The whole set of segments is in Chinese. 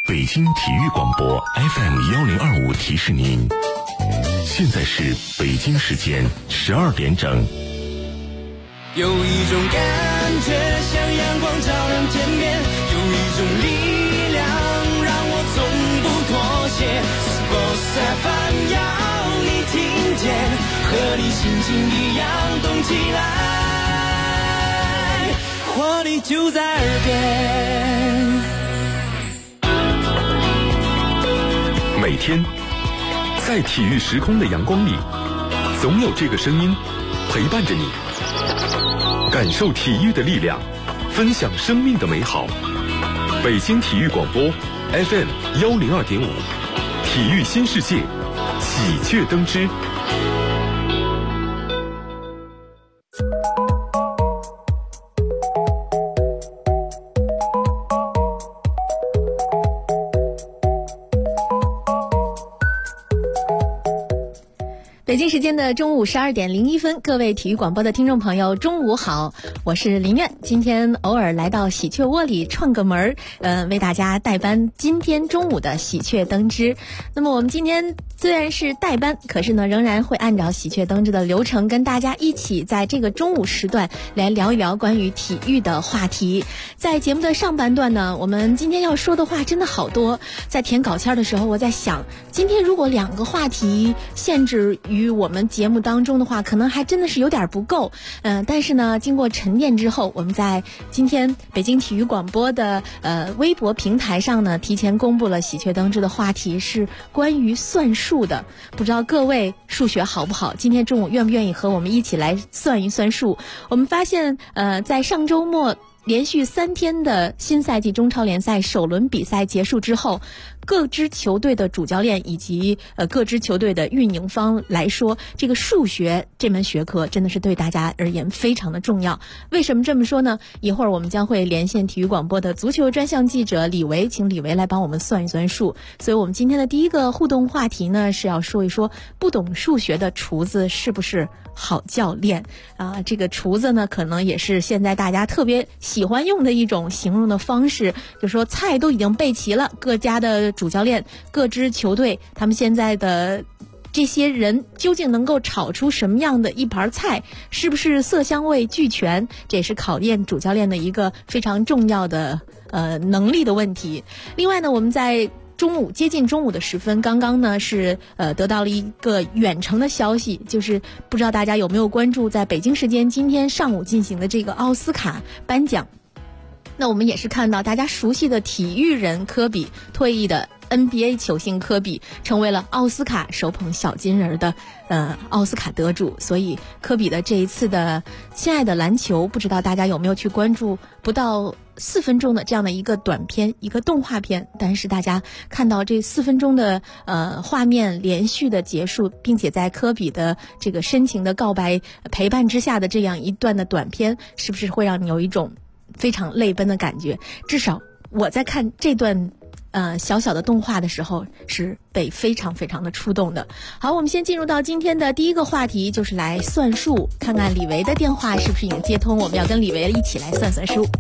北京体育广播 FM1025提示您，现在是北京时间12点整。 有一种感觉像阳光照亮天边，有一种力量让我从不妥协。Sports FM 要你听见，和你心情一样动起来，活力就在耳边。 每天在体育时空的阳光里，总有这个声音陪伴着你，感受体育的力量，分享生命的美好。北京体育广播 FM102.5，体育新世界，喜鹊登枝。 北京时间的中午12点01分，各位体育广播的听众朋友，中午好，我是林苑。今天偶尔来到喜鹊窝里串个门为大家代班今天中午的喜鹊登枝。那么我们今天虽然是代班，可是呢仍然会按照喜鹊登枝的流程，跟大家一起在这个中午时段来聊一聊关于体育的话题。在节目的上半段呢，我们今天要说的话真的好多。在填稿签的时候，我在想，今天如果2个话题限制于我们节目当中的话，可能还真的是有点不够。但是呢，经过沉淀之后，我们在今天北京体育广播的微博平台上呢，提前公布了喜鹊登枝的话题是关于算数的。不知道各位数学好不好？今天中午愿不愿意和我们一起来算一算数？我们发现在上周末连续3天的新赛季中超联赛首轮比赛结束之后，各支球队的主教练以及各支球队的运营方来说，这个数学这门学科真的是对大家而言非常的重要。为什么这么说呢？一会儿我们将会连线体育广播的足球专项记者李维，请李维来帮我们算一算数。所以我们今天的第一个互动话题呢，是要说一说不懂数学的厨子是不是好教练啊？这个厨子呢，可能也是现在大家特别喜欢用的一种形容的方式，就说菜都已经备齐了，各家的主教练、各支球队，他们现在的这些人究竟能够炒出什么样的一盘菜，是不是色香味俱全，这也是考验主教练的一个非常重要的能力的问题。另外呢，我们在接近中午的时分，刚刚呢是得到了一个远程的消息，就是不知道大家有没有关注在北京时间今天上午进行的这个奥斯卡颁奖。那我们也是看到大家熟悉的体育人科比，退役的 NBA 球星科比成为了奥斯卡手捧小金人的奥斯卡得主。所以科比的这一次的亲爱的篮球，不知道大家有没有去关注，不到4分钟的这样的一个短片，一个动画片，但是大家看到这4分钟的画面连续的结束，并且在科比的这个深情的告白陪伴之下的这样一段的短片，是不是会让你有一种非常泪奔的感觉？至少我在看这段小小的动画的时候是被非常非常的触动的。好，我们先进入到今天的第一个话题，就是来算数，看看李维的电话是不是已经接通，我们要跟李维一起来算算数。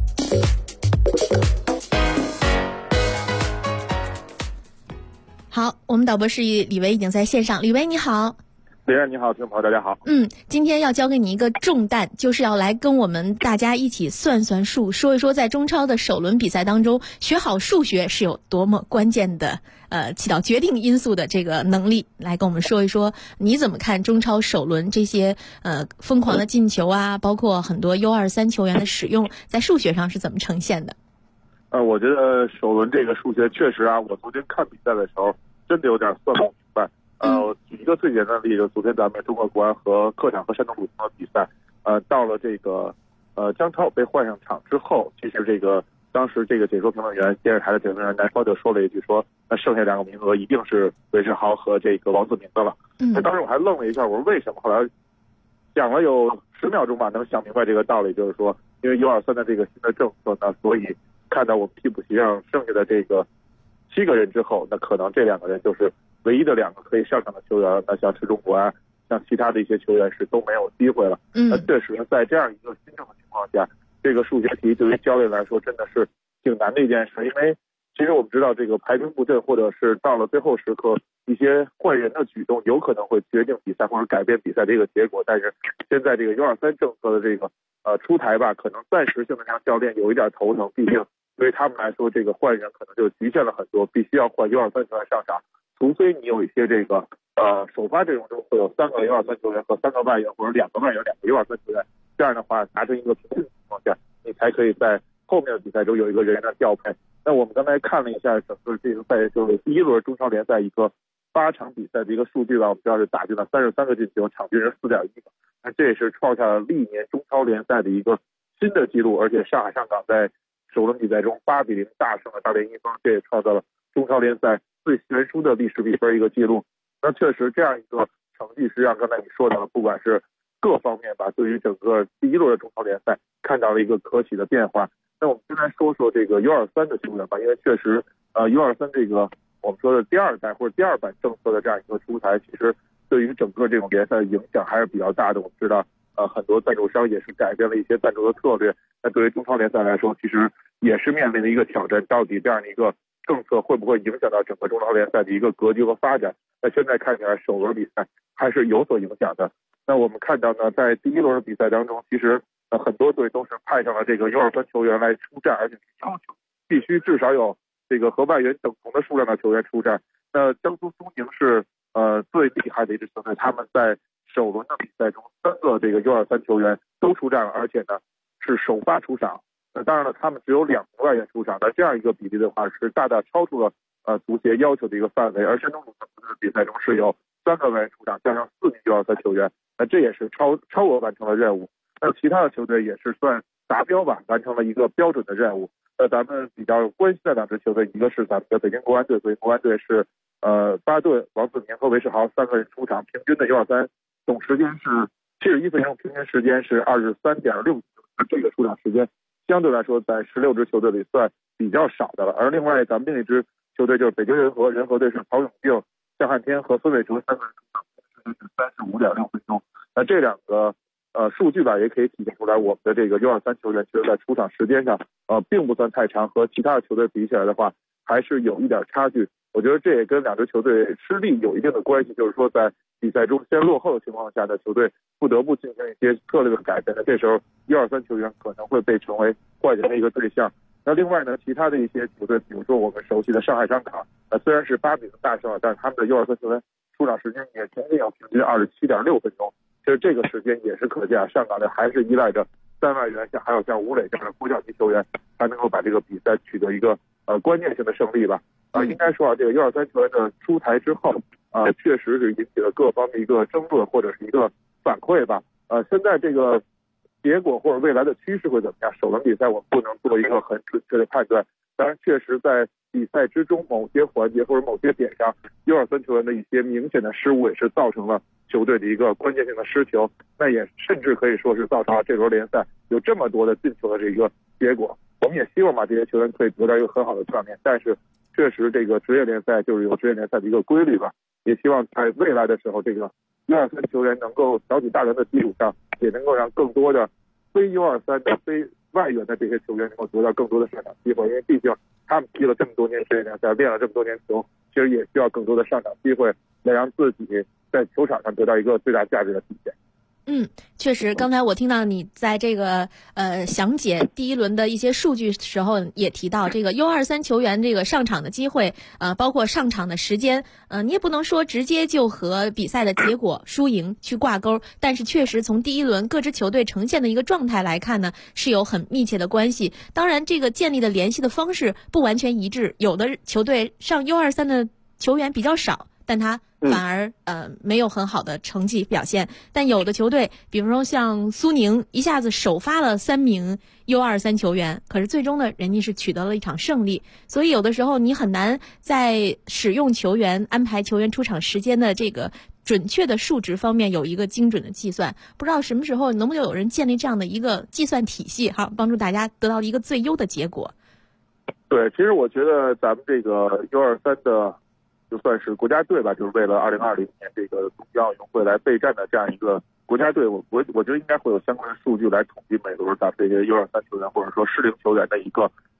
好，我们导播室李维已经在线上。李维你好。 林然你好，听众朋友大家好。 今天要交给你一个重担，就是要来跟我们大家一起算算数，说一说在中超的首轮比赛当中，学好数学是有多么关键的，起到决定因素的这个能力。来跟我们说一说，你怎么看中超首轮这些疯狂的进球啊，包括很多 U23 球员的使用，在数学上是怎么呈现的？ 我觉得首轮这个数学确实啊，我昨天看比赛的时候真的有点算不明白。举一个最简单的例子，昨天咱们中国国安和客场和山东鲁能的比赛，到了这个姜超被换上场之后，其实这个当时这个解说评论员，电视台的解说评论员南方就说了一句说，那剩下2个名额一定是韦世豪和这个王自明的了。那当时我还愣了一下，我说为什么？后来讲了有10秒钟吧，能想明白这个道理，就是说因为 U23的这个新的政策呢，所以看到我们替补席上剩下的这个7个人之后，那可能这2个人就是唯一的2个可以上场的球员。那像赤中国安，像其他的一些球员是都没有机会了。那确实在这样一个新政的情况下，这个数学题对于教练来说真的是挺难的一件事，因为其实我们知道这个排兵布阵，或者是到了最后时刻一些换人的举动，有可能会决定比赛或者改变比赛这个结果。但是现在这个U23政策的这个出台吧，可能暂时性的让教练有一点头疼，毕竟对于他们来说，这个换人可能就局限了很多，必须要换U23球员上场，除非你有一些这个首发阵容中会有3个U23球员和3个外援，或者2个外援2个U23球员，这样的话达成一个平均的情况下，你才可以在后面的比赛中有一个人员的调配。那我们刚才看了一下整个这个赛，就是第一轮中超联赛一个8场比赛的一个数据吧，我们知道是打进了33个进球，场均是4.1个，那这也是创下了历年中超联赛的一个新的纪录。而且上海上港在首轮比赛中8-0大胜了大连一方，这也创造了中超联赛最悬殊的历史比分一个记录。那确实这样一个成绩实际上刚才你说到了，不管是各方面吧，对于整个第一轮的中超联赛看到了一个可喜的变化。那我们先来说说这个U23的球员吧，因为确实U23这个我们说的第2代或者第2版政策的这样一个出台，其实对于整个这种联赛的影响还是比较大的。我们知道很多赞助商也是改变了一些赞助的策略，那对于中超联赛来说其实也是面临的一个挑战，到底这样的一个政策会不会影响到整个中超联赛的一个格局和发展。那现在看起来首轮比赛还是有所影响的。那我们看到呢，在第一轮的比赛当中，其实很多队都是派上了这个U23球员来出战，而且要求必须至少有这个和外援等同的数量的球员出战。那江苏苏宁是最厉害的一支球队，他们在首轮的比赛中3个这个U23球员都出战了，而且呢是首发出场。当然了，他们只有2名外援出场，但这样一个比例的话是大大超出了足协要求的一个范围。而山东鲁能的比赛中是有3个外援出场，加上4名U23球员，那这也是超额完成了任务。那其他的球队也是算达标吧，完成了一个标准的任务。咱们比较关心的2支球队，一个是咱们的北京国安队，北京国安队是巴顿、王子铭和韦世豪3个人出场，平均的U23总时间是71分钟，平均时间是23.6，这个出场时间相对来说在16支球队里算比较少的了。而另外咱们另一支球队就是北京人和，人和队是曹永定、向汉天和孙伟成3个人出场，平均时间是35.6分钟。那这2个数据吧，也可以体现出来，我们的这个U23球员其实在出场时间上并不算太长，和其他的球队比起来的话还是有一点差距。我觉得这也跟2支球队失利有一定的关系，就是说在比赛中先落后的情况下呢，球队不得不进行一些策略的改变，那这时候U23球员可能会被成为换人的一个对象。那另外呢，其他的一些球队，比如说我们熟悉的上海上港，虽然是8-0大胜了，但是他们的U23球员出场时间也仅仅有平均27.6分钟。其实这个时间也是可见上港队还是依赖着3外援，还有像吴磊这样的国脚级球员，才能够把这个比赛取得一个关键性的胜利吧。应该说这个U23球员的出台之后确实是引起了各方的一个争论或者是一个反馈吧。现在这个结果或者未来的趋势会怎么样，首轮比赛我们不能做一个很准确的判断。当然确实在比赛之中某些环节或者某些点上，U23球员的一些明显的失误也是造成了球队的一个关键性的失球，那也甚至可以说是造成了这轮联赛有这么多的进球的这个结果。我们也希望把这些球员可以得到一个很好的锻炼，但是确实这个职业联赛就是有职业联赛的一个规律吧，也希望在未来的时候，这个U23球员能够小举大人的基础上，也能够让更多的非U23的非外援的这些球员能够得到更多的上场机会，因为毕竟他们踢了这么多年职业联赛，练了这么多年球，其实也需要更多的上场机会，来让自己在球场上得到一个最大价值的体现。 确实，刚才我听到你在这个详解第一轮的一些数据时候，也提到这个 U23 球员这个上场的机会，包括上场的时间，你也不能说直接就和比赛的结果输赢去挂钩，但是确实从第一轮各支球队呈现的一个状态来看呢，是有很密切的关系。当然，这个建立的联系的方式不完全一致，有的球队上 U23 的球员比较少，但他反而没有很好的成绩表现，但有的球队，比如说像苏宁，一下子首发了3名 U23 球员，可是最终呢，人家是取得了一场胜利。所以有的时候你很难在使用球员、安排球员出场时间的这个准确的数值方面有一个精准的计算。不知道什么时候能不能有人建立这样的一个计算体系，帮助大家得到一个最优的结果。 对，其实我觉得咱们这个 U23的就算是国家队吧，就是为了2020年这个东京奥运会来备战的这样一个国家队，我觉得应该会有相关的数据来统计每轮咱们这些 U23 球员或者说适龄球员的一个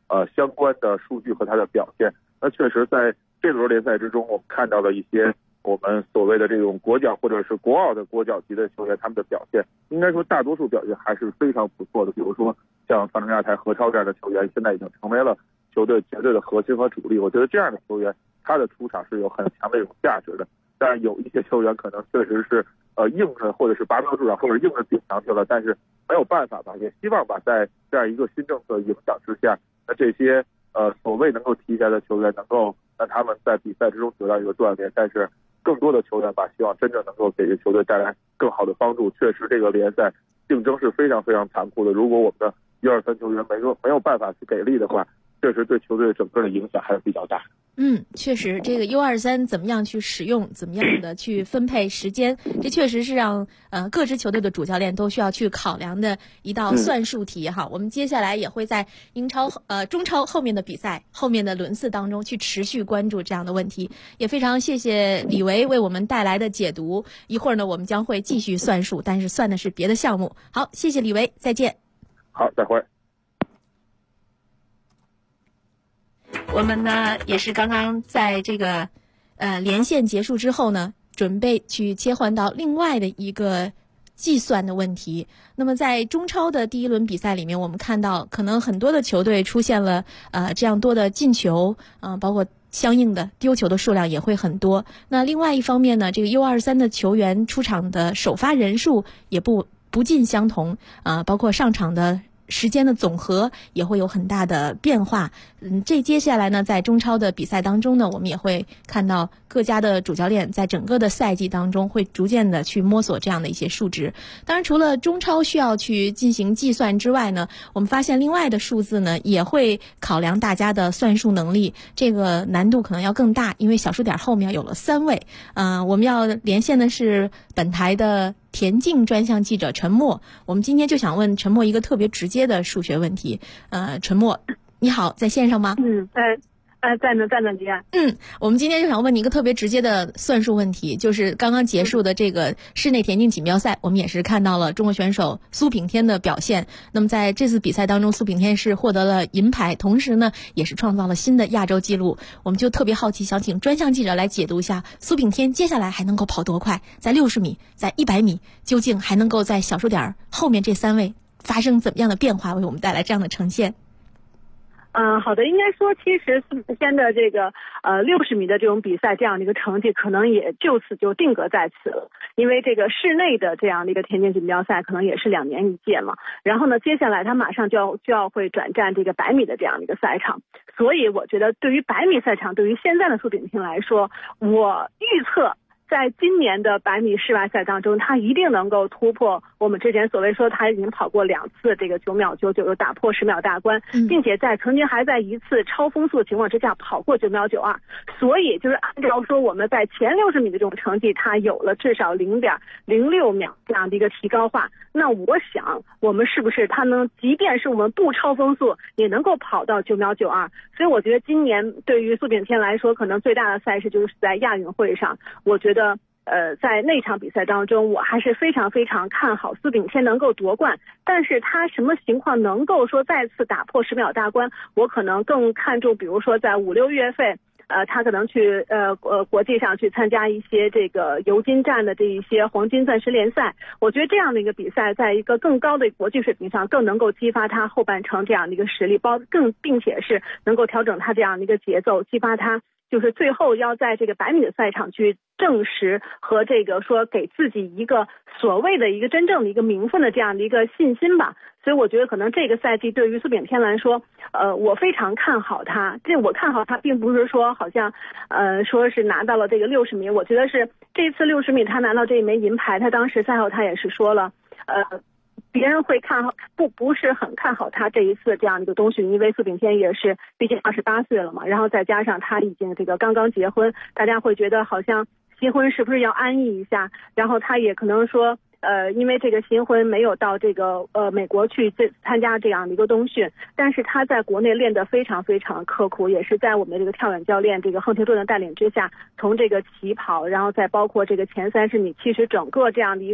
相关的数据和他的表现。那确实在这轮联赛之中，我们看到了一些我们所谓的这种国脚或者是国奥的国脚级的球员，他们的表现应该说大多数表现还是非常不错的。比如说像范中亚台、何超这样的球员，现在已经成为了球队绝对的核心和主力。我觉得这样的球员他的出场是有很强的一种价值的。但是有一些球员可能确实是硬着或者是拔苗助长或者硬着顶上去了，但是没有办法吧，也希望吧在这样一个新政策影响之下，那这些所谓能够提前的球员能够让他们在比赛之中得到一个锻炼，但是更多的球员吧希望真正能够给球队带来更好的帮助。确实这个联赛竞争是非常非常残酷的，如果我们的1、2、3球员没有办法去给力的话，确实对球队整个的影响还是比较大。 确实，这个 U23 怎么样去使用，怎么样的去分配时间，这确实是让各支球队的主教练都需要去考量的一道算术题哈。我们接下来也会在英超中超后面的比赛、后面的轮次当中去持续关注这样的问题。也非常谢谢李维为我们带来的解读。一会儿呢，我们将会继续算术，但是算的是别的项目。好，谢谢李维，再见。 好，再会。 我们呢也是刚刚在这个连线结束之后呢，准备去切换到另外的一个计算的问题。那么在中超的第一轮比赛里面，我们看到可能很多的球队出现了这样多的进球，包括相应的丢球的数量也会很多。那另外一方面呢，这个 U23 的球员出场的首发人数也不尽相同，包括上场的时间的总和也会有很大的变化。这接下来呢，在中超的比赛当中呢，我们也会看到各家的主教练在整个的赛季当中会逐渐的去摸索这样的一些数值。当然，除了中超需要去进行计算之外呢，我们发现另外的数字呢也会考量大家的算术能力，这个难度可能要更大，因为小数点后面有了3位。我们要连线的是本台的田径专项记者陈默。我们今天就想问陈默一个特别直接的数学问题。陈默，你好，在线上吗？ 在呢，吉安。 我们今天就想问你一个特别直接的算术问题，就是刚刚结束的这个室内田径锦标赛，我们也是看到了中国选手苏炳添的表现。那么在这次比赛当中，苏炳添是获得了银牌，同时呢也是创造了新的亚洲纪录。我们就特别好奇，想请专项记者来解读一下苏炳添接下来还能够跑多快，在60米，在100米，究竟还能够在小数点后面这3位发生怎么样的变化，为我们带来这样的呈现。 好的，应该说其实苏炳添的这个60米的这种比赛这样的一个成绩可能也就此就定格在此了，因为这个室内的这样的一个田径锦标赛可能也是2年一届嘛，然后呢接下来他马上就要会转战这个100米的这样的一个赛场，所以我觉得对于100米赛场，对于现在的苏炳添来说，我预测在今年的100米室外赛当中，他一定能够突破我们之前所谓说他已经跑过2次这个9秒99，又打破10秒大关，并且曾经还在1次超风速的情况之下跑过9秒92，所以就是按照说我们在前60米的这种成绩，他有了至少0.06秒这样的一个提高化。那我想我们是不是他能，即便是我们不超风速，也能够跑到9秒92？所以我觉得今年对于苏炳添来说，可能最大的赛事就是在亚运会上。我觉得在那场比赛当中，我还是非常非常看好苏炳添能够夺冠，但是他什么情况能够说再次打破10秒大关，我可能更看重比如说在5、6月份他可能去国际上去参加一些这个尤金站的这一些黄金钻石联赛，我觉得这样的一个比赛在一个更高的国际水平上更能够激发他后半程这样的一个实力，并且是能够调整他这样的一个节奏，激发他就是最后要在这个100米的赛场去证实和这个说给自己一个所谓的一个真正的一个名分的这样的一个信心吧。所以我觉得可能这个赛季对于苏炳添来说，我非常看好他。我看好他并不是说好像说是拿到了这个60米，我觉得是这次60米他拿到这一枚银牌，他当时赛后他也是说了别人会看好不是很看好他这一次这样的一个东西，因为苏炳添也是毕竟28岁了嘛，然后再加上他已经这个刚刚结婚，大家会觉得好像新婚是不是要安逸一下，然后他也可能说因为这个新婚没有到这个美国去参加这样的一个冬训，但是他在国内练得非常非常刻苦，也是在我们的这个跳远教练这个横田壮的带领之下，从这个起跑，然后再包括这个前30米，其实整个这样的一个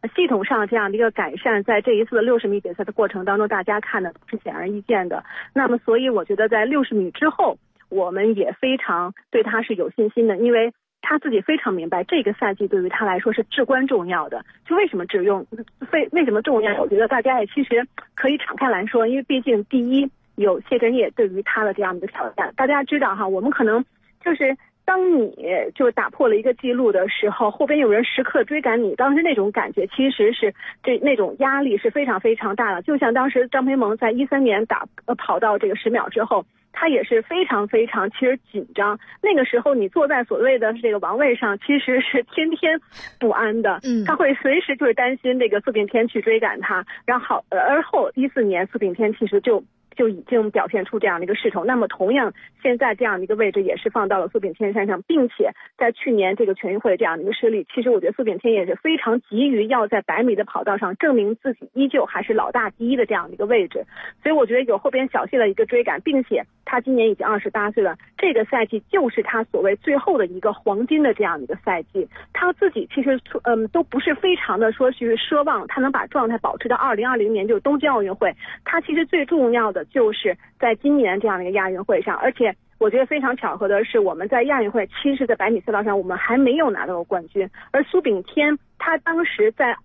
系统上这样的一个改善，在这一次的60米比赛的过程当中，大家看的是显而易见的。那么所以我觉得在60米之后，我们也非常对他是有信心的，因为他自己非常明白这个赛季对于他来说是至关重要的。就为什么为什么重要？我觉得大家也其实可以敞开来说，因为毕竟第一有谢震业对于他的这样的一个挑战。大家知道哈，我们可能就是当你就打破了一个记录的时候，后边有人时刻追赶你，当时那种感觉其实是那种压力是非常非常大的。就像当时张培萌在13年跑到这个10秒之后，他也是非常非常其实紧张。那个时候你坐在所谓的这个王位上，其实是天天不安的。他会随时就是担心这个苏炳添去追赶他。然后而后14年苏炳添其实就已经表现出这样的一个势头。那么同样现在这样的一个位置也是放到了苏炳添身上，并且在去年这个全运会这样的一个失利，其实我觉得苏炳添也是非常急于要在100米的跑道上证明自己依旧还是老大第一的这样的一个位置。所以我觉得有后边小谢的一个追赶，并且他今年已经28岁了，这个赛季就是他所谓最后的一个黄金的这样的一个赛季。他自己其实都不是非常的说去奢望他能把状态保持到2020年就是东京奥运会，他其实最重要的就是在今年这样的一个亚运会上。而且我觉得非常巧合的是，我们在亚运会其实在100米赛道上我们还没有拿到过冠军，而苏炳添他当时在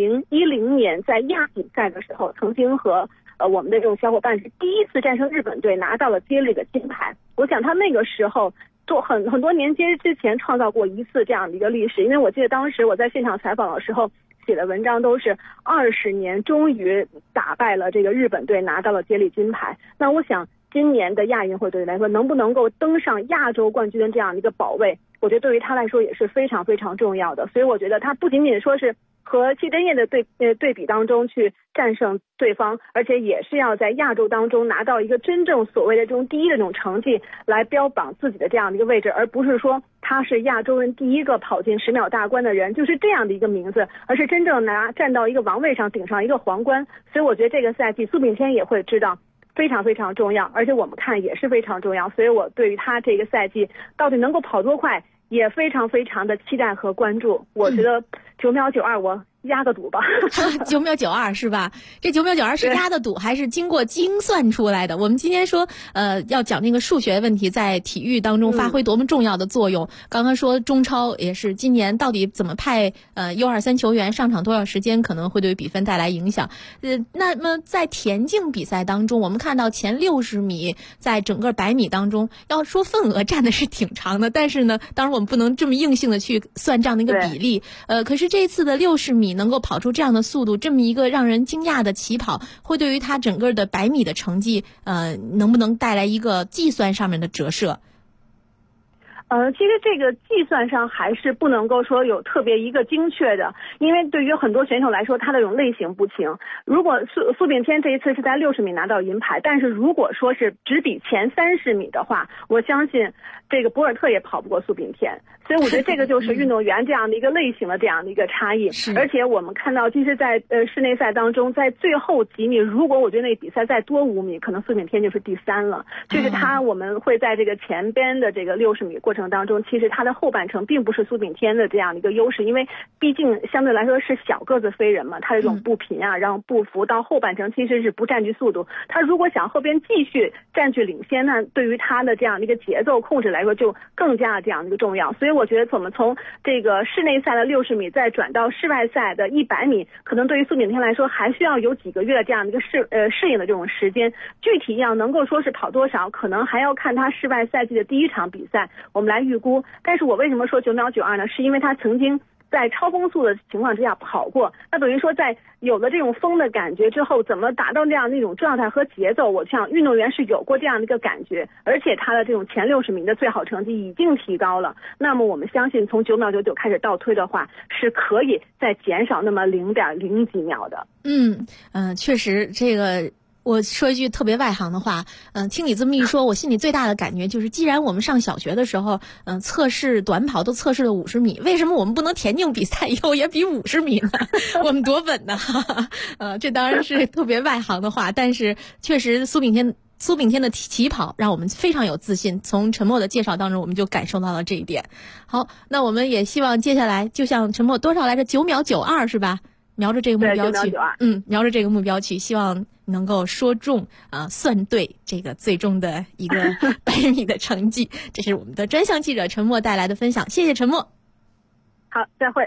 2010年在亚锦赛的时候曾经和我们的这种小伙伴是第一次战胜日本队拿到了接力的金牌。我想他那个时候就很多年之前创造过一次这样的一个历史，因为我记得当时我在现场采访的时候写的文章都是20年终于打败了这个日本队拿到了接力金牌。那我想今年的亚运会对来说能不能够登上亚洲冠军的这样的一个宝位，我觉得对于他来说也是非常非常重要的。所以我觉得他不仅仅说是和谢震业的对比当中去战胜对方，而且也是要在亚洲当中拿到一个真正所谓的这种第一的这种成绩来标榜自己的这样的一个位置，而不是说他是亚洲人第一个跑进10秒大关的人，就是这样的一个名字，而是真正站到一个王位上顶上一个皇冠。所以我觉得这个赛季苏炳添也会知道非常非常重要，而且我们看也是非常重要。所以我对于他这个赛季到底能够跑多快也非常非常的期待和关注。我觉得9秒92我压个赌吧。 9秒92是吧？这9秒92是压的赌还是经过精算出来的？我们今天说要讲那个数学问题在体育当中发挥多么重要的作用。刚刚说中超也是今年到底怎么派U23球员上场多少时间可能会对比分带来影响。那么在田径比赛当中，我们看到前60米在整个100米当中，要说份额占的是挺长的，但是呢当然我们不能这么硬性的去算这样的一个比例。可是这次的60米能够跑出这样的速度，这么一个让人惊讶的起跑，会对于他整个的100米的成绩能不能带来一个计算上面的折射？ 其实这个计算上还是不能够说有特别一个精确的，因为对于很多选手来说他的这种类型不清。如果苏炳添这一次是在60米拿到银牌，但是如果说是只比前30米的话，我相信这个博尔特也跑不过苏炳添。所以我觉得这个就是运动员这样的一个类型的这样的一个差异。而且我们看到其实在室内赛当中，在最后几米，如果我觉得那个比赛再多5米，可能苏炳添就是第3了。就是我们会在这个前边的这个60米过程当中，其实他的后半程并不是苏炳添的这样的一个优势，因为毕竟相对来说是小个子飞人嘛，他这种步频啊，然后步幅到后半程其实是不占据速度。他如果想后边继续占据领先呢，对于他的这样的一个节奏控制来说就更加这样的一个重要。所以我觉得我们从这个室内赛的60米再转到室外赛的100米，可能对于苏炳添来说还需要有几个月的这样的一个适应的这种时间。具体要能够说是跑多少，可能还要看他室外赛季的第一场比赛我们来预估。但是我为什么说9秒92呢？是因为他曾经在超风速的情况之下跑过，那等于说在有了这种风的感觉之后，怎么达到这样的一种状态和节奏，我想运动员是有过这样的一个感觉，而且他的这种前60米的最好成绩已经提高了。那么我们相信从9秒99开始倒推的话，是可以再减少那么0.0几秒的。 确实这个。我说一句特别外行的话，听你这么一说，我心里最大的感觉就是，既然我们上小学的时候，测试短跑都测试了50米，为什么我们不能田径比赛以后也比50米呢？我们多稳呢！这当然是特别外行的话，但是确实苏炳添的起跑让我们非常有自信，从陈默的介绍当中我们就感受到了这一点。好，那我们也希望接下来就像陈默多少来着9秒92是吧？ 瞄着这个目标去 ，9秒92， 瞄着这个目标去，希望能够说中算对这个最终的一个100米的成绩。这是我们的专项记者陈默带来的分享，谢谢陈默。 好，再会。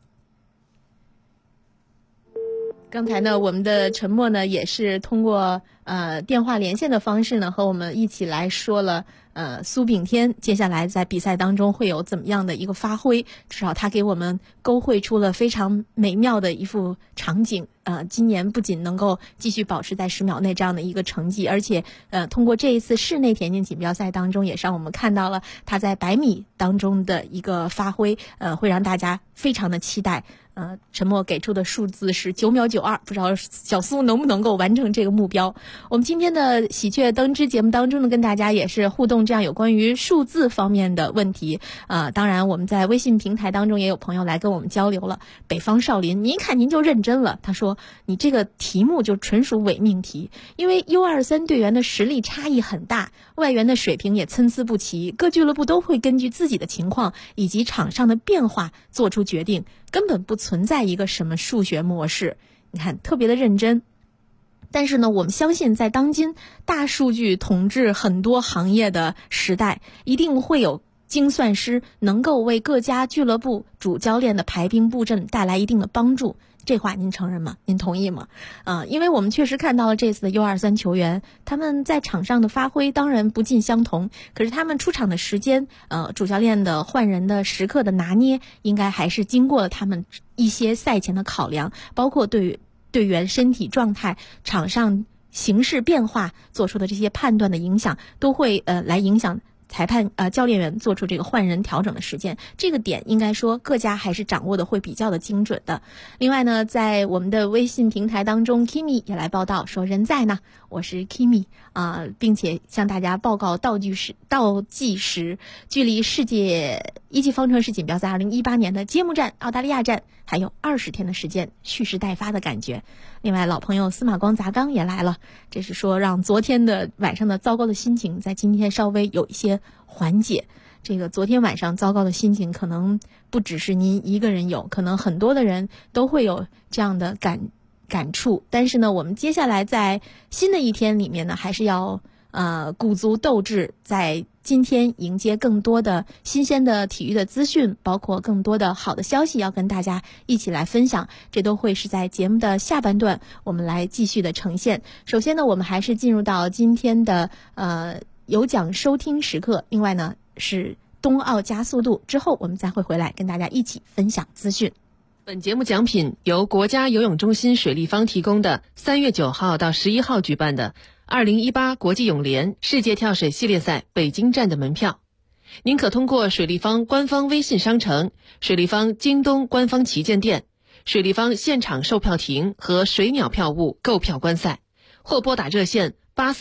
刚才呢，我们的陈默呢也是通过电话连线的方式呢和我们一起来说了苏炳添接下来在比赛当中会有怎么样的一个发挥，至少他给我们勾绘出了非常美妙的一幅场景。今年不仅能够继续保持在10秒内这样的一个成绩，而且通过这一次室内田径锦标赛当中，也让我们看到了他在100米当中的一个发挥，会让大家非常的期待。陈默给出的数字是9秒92，不知道小苏能不能够完成这个目标。我们今天的喜鹊登枝节目当中呢，跟大家也是互动这样有关于数字方面的问题。当然我们在微信平台当中也有朋友来跟我们交流了。北方少林，您一看您就认真了，他说你这个题目就纯属伪命题，因为 U23 队员的实力差异很大，外援的水平也参差不齐，各俱乐部都会根据自己的情况以及场上的变化做出决定，根本不存在一个什么数学模式。你看特别的认真。但是呢，我们相信在当今大数据统治很多行业的时代，一定会有精算师能够为各家俱乐部主教练的排兵布阵带来一定的帮助。这话您承认吗？您同意吗？因为我们确实看到了这次的 U23 球员，他们在场上的发挥当然不尽相同，可是他们出场的时间，主教练的换人的时刻的拿捏，应该还是经过了他们一些赛前的考量，包括对于队员身体状态、场上形势变化做出的这些判断的影响，都会来影响裁判教练员做出这个换人调整的时间。这个点应该说各家还是掌握的会比较的精准的。另外呢，在我们的微信平台当中 Kimi 也来报道说人在呢，我是 Kimi 并且向大家报告倒计时，距离世界一级方程式锦标赛2018年的揭幕战澳大利亚站还有20天的时间，蓄势待发的感觉。另外老朋友司马光砸缸也来了，这是说让昨天的晚上的糟糕的心情在今天稍微有一些缓解。这个昨天晚上糟糕的心情可能不只是您一个人有，可能很多的人都会有这样的感触。但是呢，我们接下来在新的一天里面呢，还是要鼓足斗志，在今天迎接更多的新鲜的体育的资讯，包括更多的好的消息要跟大家一起来分享，这都会是在节目的下半段我们来继续的呈现。首先呢，我们还是进入到今天的有奖收听时刻，另外呢是冬奥加速度，之后我们再会回来跟大家一起分享资讯。 本节目奖品由国家游泳中心水立方提供的3月9号到11号举办的2018国际泳联世界跳水系列赛北京站的门票。您可通过水立方官方微信商城、水立方京东官方旗舰店、水立方现场售票亭和水鸟票务购票观赛，或拨打热线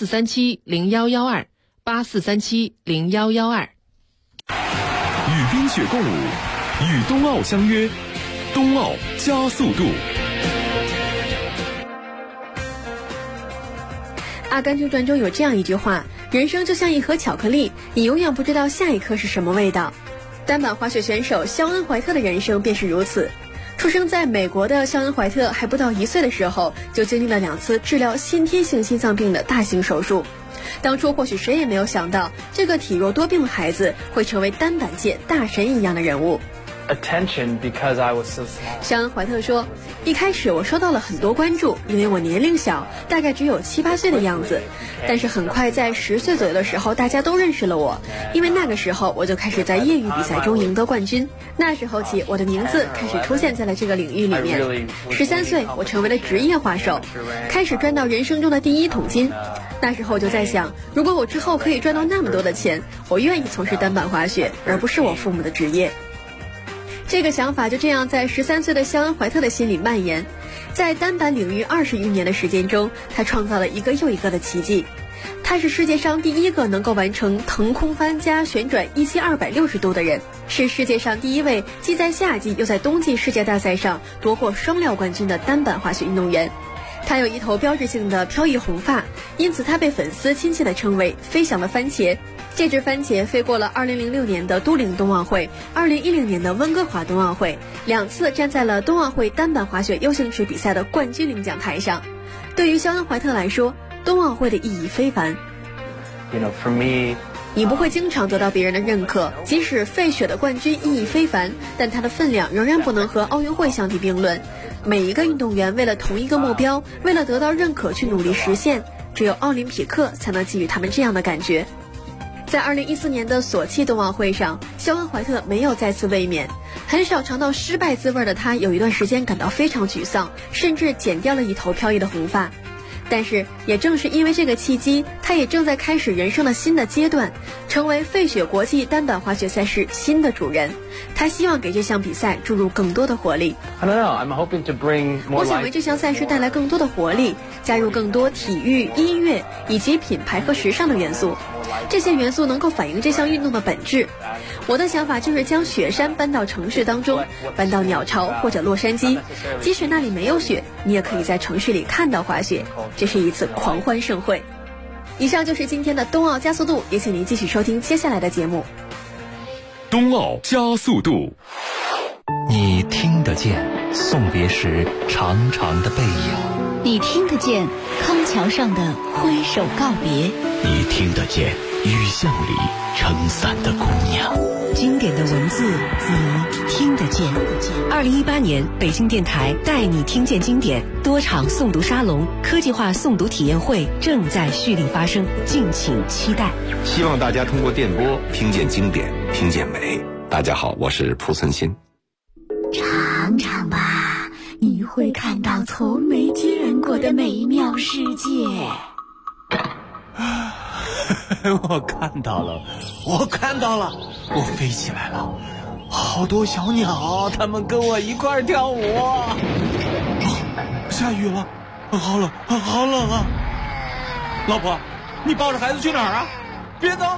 84370112 84370112。 与冰雪共舞，与冬奥相约，冬奥加速度。 阿甘正传中有这样一句话，人生就像一盒巧克力，你永远不知道下一颗是什么味道。单板滑雪选手肖恩·怀特的人生便是如此。出生在美国的肖恩·怀特还不到1岁的时候，就经历了2次治疗先天性心脏病的大型手术。当初或许谁也没有想到，这个体弱多病的孩子会成为单板界大神一样的人物。肖恩·怀特说，一开始我收到了很多关注，因为我年龄小，大概只有7、8岁的样子。但是很快在10岁左右的时候，大家都认识了我，因为那个时候我就开始在业余比赛中赢得冠军。那时候起，我的名字开始出现在了这个领域里面。13岁，我成为了职业滑手，开始赚到人生中的第1桶金。那时候我就在想，如果我之后可以赚到那么多的钱，我愿意从事单板滑雪，而不是我父母的职业。这个想法就这样在13岁的肖恩·怀特的心里蔓延。在单板领域20余年的时间中，他创造了一个又一个的奇迹。他是世界上第1个能够完成腾空翻加旋转17260度的人，是世界上第1位既在夏季又在冬季世界大赛上夺过双料冠军的单板滑雪运动员。他有一头标志性的飘逸红发，因此他被粉丝亲切地称为飞翔的番茄。 这只番茄飞过了2006年的都灵冬奥会、2010年的温哥华冬奥会，2次站在了冬奥会单板滑雪 U 型池比赛的冠军领奖台上。对于肖恩·怀特来说，冬奥会的意义非凡。 For me， 你不会经常得到别人的认可，即使费雪的冠军意义非凡，但它的分量仍然不能和奥运会相提并论。每一个运动员为了同一个目标，为了得到认可去努力实现，只有奥林匹克才能给予他们这样的感觉。在2014年的索契冬奥会上，肖恩·怀特没有再次卫冕，很少尝到失败滋味的他有一段时间感到非常沮丧，甚至剪掉了一头飘逸的红发。但是也正是因为这个契机，他也正在开始人生的新的阶段，成为费雪国际单板滑雪赛事新的主人。他希望给这项比赛注入更多的活力。我想为这项赛事带来更多的活力，加入更多体育、音乐以及品牌和时尚的元素。这些元素能够反映这项运动的本质。我的想法就是将雪山搬到城市当中，搬到鸟巢或者洛杉矶，即使那里没有雪，你也可以在城市里看到滑雪。这是一次狂欢盛会。以上就是今天的冬奥加速度，也请您继续收听接下来的节目。 冬奥加速度， 你听得见送别时长长的背影， 你听得见康桥上的挥手告别， 你听得见雨巷里撑伞的姑娘。 经典的文字你听得见。 2018年北京电台带你听见经典多场诵读沙龙、科技化诵读体验会正在蓄力发生，敬请期待。 希望大家通过电波听见经典，听见美。大家好，我是蒲存昕。 尝尝吧，你会看到从没见过的美妙世界。 我看到了，我飞起来了，好多小鸟，它们跟我一块儿跳舞。下雨了，好冷啊！老婆，你抱着孩子去哪儿啊？别走！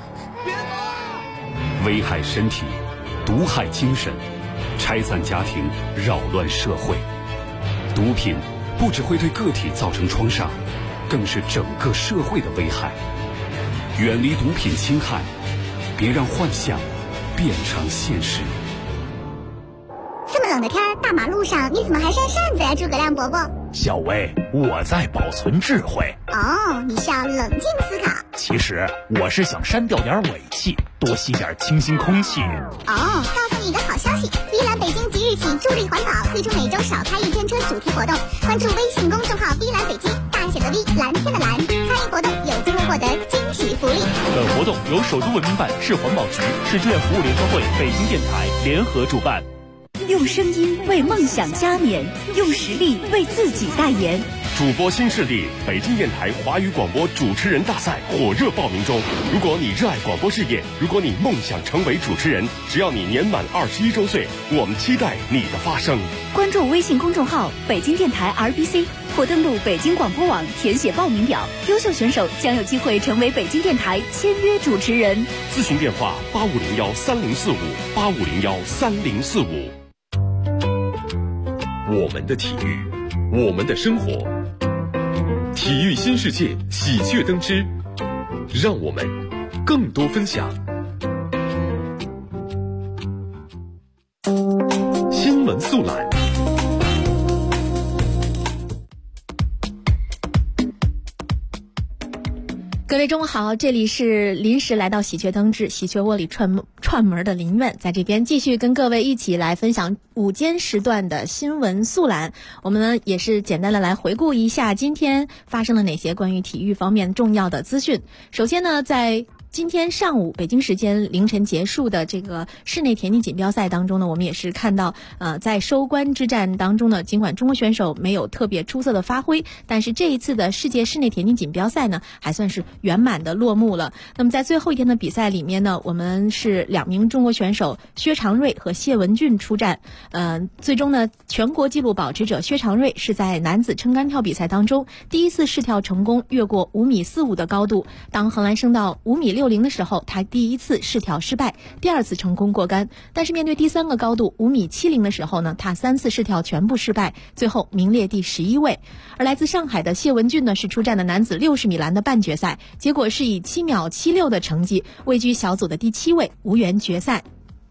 危害身体，毒害精神，拆散家庭，扰乱社会。毒品不只会对个体造成创伤，更是整个社会的危害。远离毒品侵害，别让幻想变成现实。 这么冷的天，大马路上你怎么还扇扇子呀，诸葛亮伯伯？ 小薇，我在保存智慧。 哦，你是要冷静思考。 其实我是想删掉点尾气，多吸点清新空气。 哦，告诉你一个好消息，碧蓝北京即日起助力环保，推出每周少开一天车主题活动。关注微信公众号碧蓝北京，大写的 V， 蓝天的蓝，参与活动有机会获得惊喜福利。 本活动由首都文明办、市环保局、市志愿服务联合会、北京电台联合主办。 用声音为梦想加冕，用实力为自己代言。 主播新势力北京电台华语广播主持人大赛火热报名中。如果你热爱广播事业，如果你梦想成为主持人，只要你年满21周岁，我们期待你的发声。 关注微信公众号北京电台 RBC， 或登录北京广播网填写报名表。优秀选手将有机会成为北京电台签约主持人。 咨询电话8501304585013045。我们的体育，我们的生活，体育新世界喜鹊登枝，让我们更多分享。新闻速览。 各位中午好，这里是临时来到喜鹊登枝喜鹊窝里串门的林苑，在这边继续跟各位一起来分享午间时段的新闻速览。我们呢也是简单的来回顾一下今天发生了哪些关于体育方面重要的资讯。首先呢，在今天上午北京时间凌晨结束的这个室内田径锦标赛当中呢，我们也是看到在收官之战当中呢，尽管中国选手没有特别出色的发挥，但是这一次的世界室内田径锦标赛呢还算是圆满的落幕了。那么在最后一天的比赛里面呢，我们是2名中国选手薛长瑞和谢文俊出战。最终呢，全国纪录保持者薛长瑞是在男子撑杆跳比赛当中第一次试跳成功越过5.45米的高度，当横栏升到5.6米 5.60的时候，他第一次试跳失败，第二次成功过杆。但是面对第三个高度5.70的时候呢，他3次试跳全部失败，最后名列第11位。而来自上海的谢文俊呢，是出战的男子60米栏的半决赛，结果是以7秒76的成绩位居小组的第7位，无缘决赛。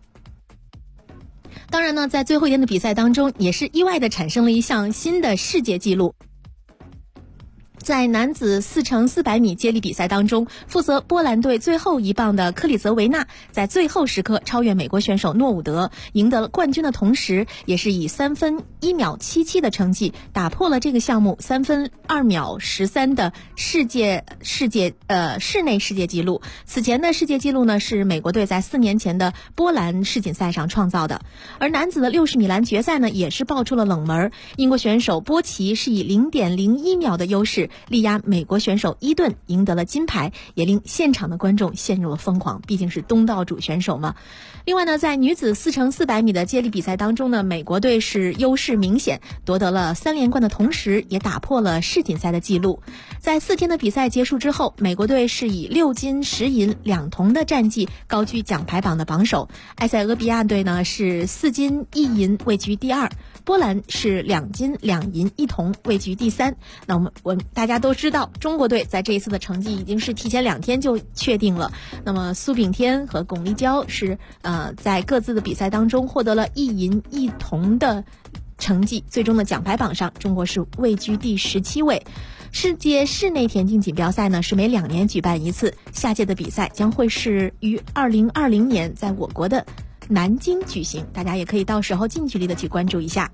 当然呢，在最后一天的比赛当中，也是意外的产生了一项新的世界纪录。在男子4×400米接力比赛当中，负责波兰队最后一棒的克里泽维纳在最后时刻超越美国选手诺伍德，赢得了冠军的同时，也是以3分1秒77的成绩打破了这个项目3分2秒13的室内世界纪录。此前的世界纪录呢，是美国队在4年前的波兰世锦赛上创造的。而男子的60米栏决赛呢，也是爆出了冷门，英国选手波奇是以0.01秒的优势力压美国选手伊顿，赢得了金牌，也令现场的观众陷入了疯狂，毕竟是东道主选手嘛。另外呢，在女子4×400米的接力比赛当中呢，美国队是优势明显，夺得了3连冠的同时，也打破了世锦赛的纪录。在4天的比赛结束之后，美国队是以6金10银2铜的战绩高居奖牌榜的榜首，埃塞俄比亚队呢是4金1银位居第2，波兰是2金2银1铜位居第3。那我们大家都知道，中国队在这一次的成绩已经是提前2天就确定了。那么苏炳添和巩立姣是在各自的比赛当中获得了1银1铜的成绩，最终的奖牌榜上，中国是位居第17位。世界室内田径锦标赛呢是每2年举办一次，下届的比赛将会是于2020年在我国的南京举行，大家也可以到时候近距离的去关注一下。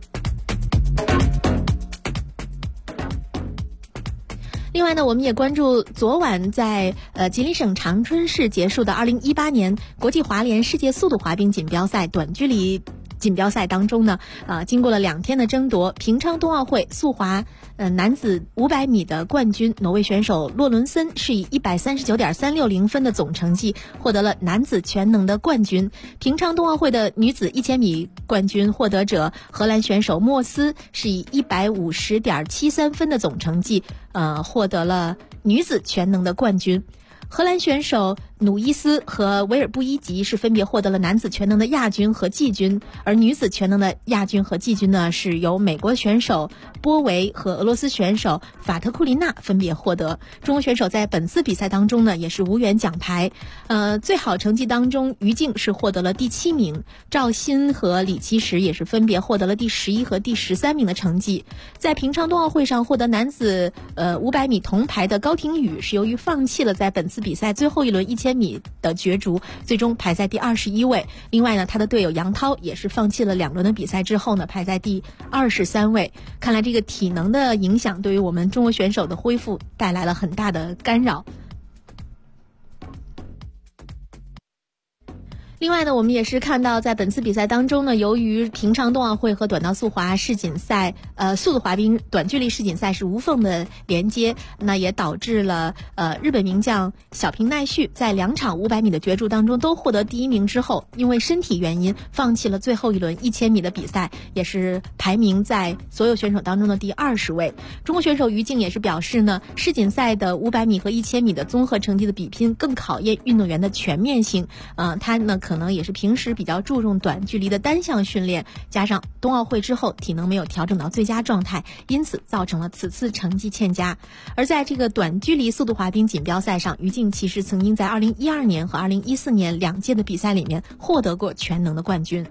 另外呢，我们也关注昨晚在吉林省长春市结束的2018年国际滑联世界速度滑冰锦标赛短距离锦标赛当中呢，经过了2天的争夺，平昌冬奥会速滑男子500米的冠军挪威选手洛伦森是以139.360分的总成绩获得了男子全能的冠军。平昌冬奥会的女子1000米冠军获得者荷兰选手莫斯是以150.73分的总成绩获得了女子全能的冠军。荷兰选手努伊斯和维尔布伊吉是分别获得了男子全能的亚军和季军，而女子全能的亚军和季军呢，是由美国选手波维和俄罗斯选手法特库琳娜分别获得。中国选手在本次比赛当中呢，也是无缘奖牌。最好成绩当中，于静是获得了第7名，赵鑫和李奇时也是分别获得了第11和第13名的成绩。在平昌冬奥会上获得男子500米铜牌的高亭宇是由于放弃了在本次比赛最后一轮1000米的角逐，最终排在第21位。另外呢，他的队友杨涛也是放弃了2轮的比赛之后呢，排在第23位。看来这个体能的影响对于我们中国选手的恢复带来了很大的干扰。另外呢，我们也是看到在本次比赛当中呢，由于平昌冬奥会和短道速滑世锦赛速度滑冰短距离世锦赛是无缝的连接，那也导致了日本名将小平奈绪在2场500米的角逐当中都获得第1名之后，因为身体原因放弃了最后一轮1000米的比赛，也是排名在所有选手当中的第20位。中国选手于静也是表示呢，世锦赛的500米和1000米的综合成绩的比拼更考验运动员的全面性。他呢可能也是平时比较注重短距离的单项训练，加上冬奥会之后体能没有调整到最佳状态，因此造成了此次成绩欠佳。而在这个短距离速度滑冰锦标赛上，于静其实曾经在2012年和2014年2届的比赛里面获得过全能的冠军。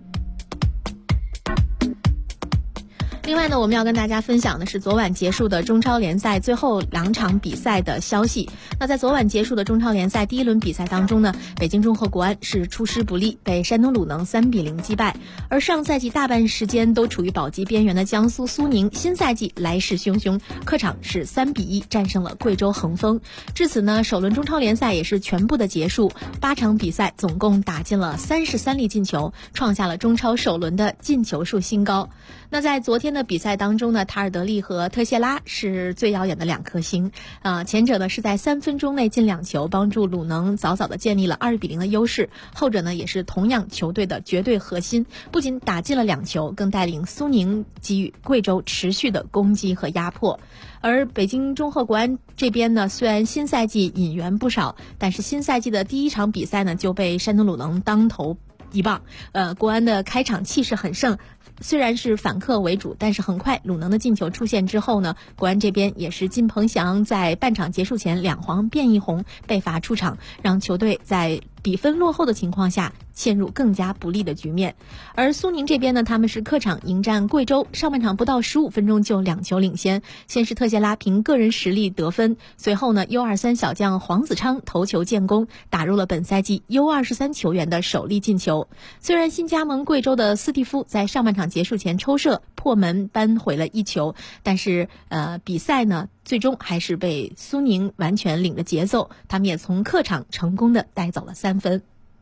另外呢，我们要跟大家分享的是昨晚结束的中超联赛最后2场比赛的消息。那在昨晚结束的中超联赛第1轮比赛当中呢，北京中赫国安是出师不利，被山东鲁能3-0击败。而上赛季大半时间都处于保级边缘的江苏苏宁，新赛季来势汹汹，客场是3-1战胜了贵州恒丰。至此呢，首轮中超联赛也是全部的结束，8场比赛总共打进了33粒进球，创下了中超首轮的进球数新高。那在昨天的比赛当中呢，塔尔德利和特谢拉是最耀眼的两颗星。前者呢是在3分钟内进2球，帮助鲁能早早的建立了2-0的优势。后者呢也是同样球队的绝对核心，不仅打进了2球，更带领苏宁给予贵州持续的攻击和压迫。而北京中赫国安这边呢，虽然新赛季引援不少，但是新赛季的第一场比赛呢就被山东鲁能当头一棒。国安的开场气势很盛，虽然是反客为主，但是很快鲁能的进球出现之后呢，国安这边也是金鹏翔在半场结束前2黄变1红被罚出场，让球队在比分落后的情况下陷入更加不利的局面。而苏宁这边呢，他们是客场迎战贵州，上半场不到15分钟就2球领先，先是特谢拉凭个人实力得分，随后呢 U23 小将黄子昌头球建功，打入了本赛季 U23 球员的首粒进球。虽然新加盟贵州的斯蒂夫在上半场结束前抽射破门扳回了1球，但是比赛呢最终还是被苏宁完全领着节奏，他们也从客场成功的带走了3分。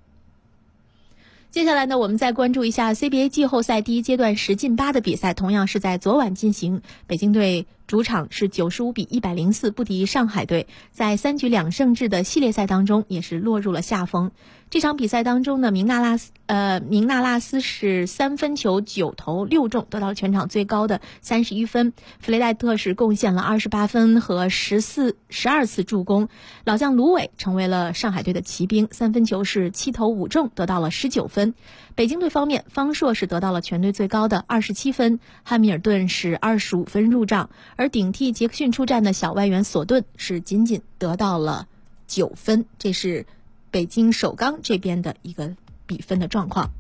接下来呢，我们再关注一下 CBA 季后赛第一阶段10进8的比赛，同样是在昨晚进行。北京队主场是95-104不敌上海队，在3局2胜制的系列赛当中也是落入了下风。这场比赛当中呢，明纳拉斯是3分球9投6中，得到了全场最高的31分。弗雷戴特是贡献了28分和12次助攻。老将卢伟成为了上海队的骑兵，3分球是7投5中，得到了19分。北京队方面，方硕是得到了全队最高的27分，汉密尔顿是25分入账，而顶替杰克逊出战的小外援索顿是仅仅得到了9分。这是北京首钢这边的一个比分的状况。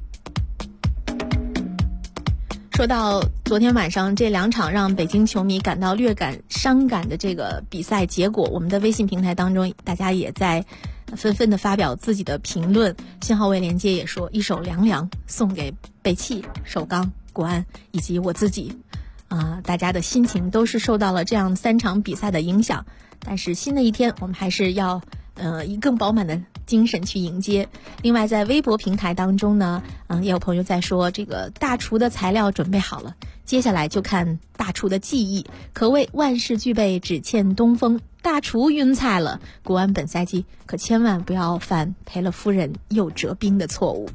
说到昨天晚上这2场让北京球迷感到略感伤感的这个比赛结果，我们的微信平台当中大家也在纷纷的发表自己的评论。信号位连接也说，一首凉凉送给北汽、首钢、国安以及我自己。大家的心情都是受到了这样3场比赛的影响，但是新的一天我们还是要以更饱满的精神去迎接。另外在微博平台当中呢，也有朋友在说，这个大厨的材料准备好了，接下来就看大厨的技艺，可谓万事俱备只欠东风，大厨晕菜了。国安本赛季可千万不要犯赔了夫人又折兵的错误。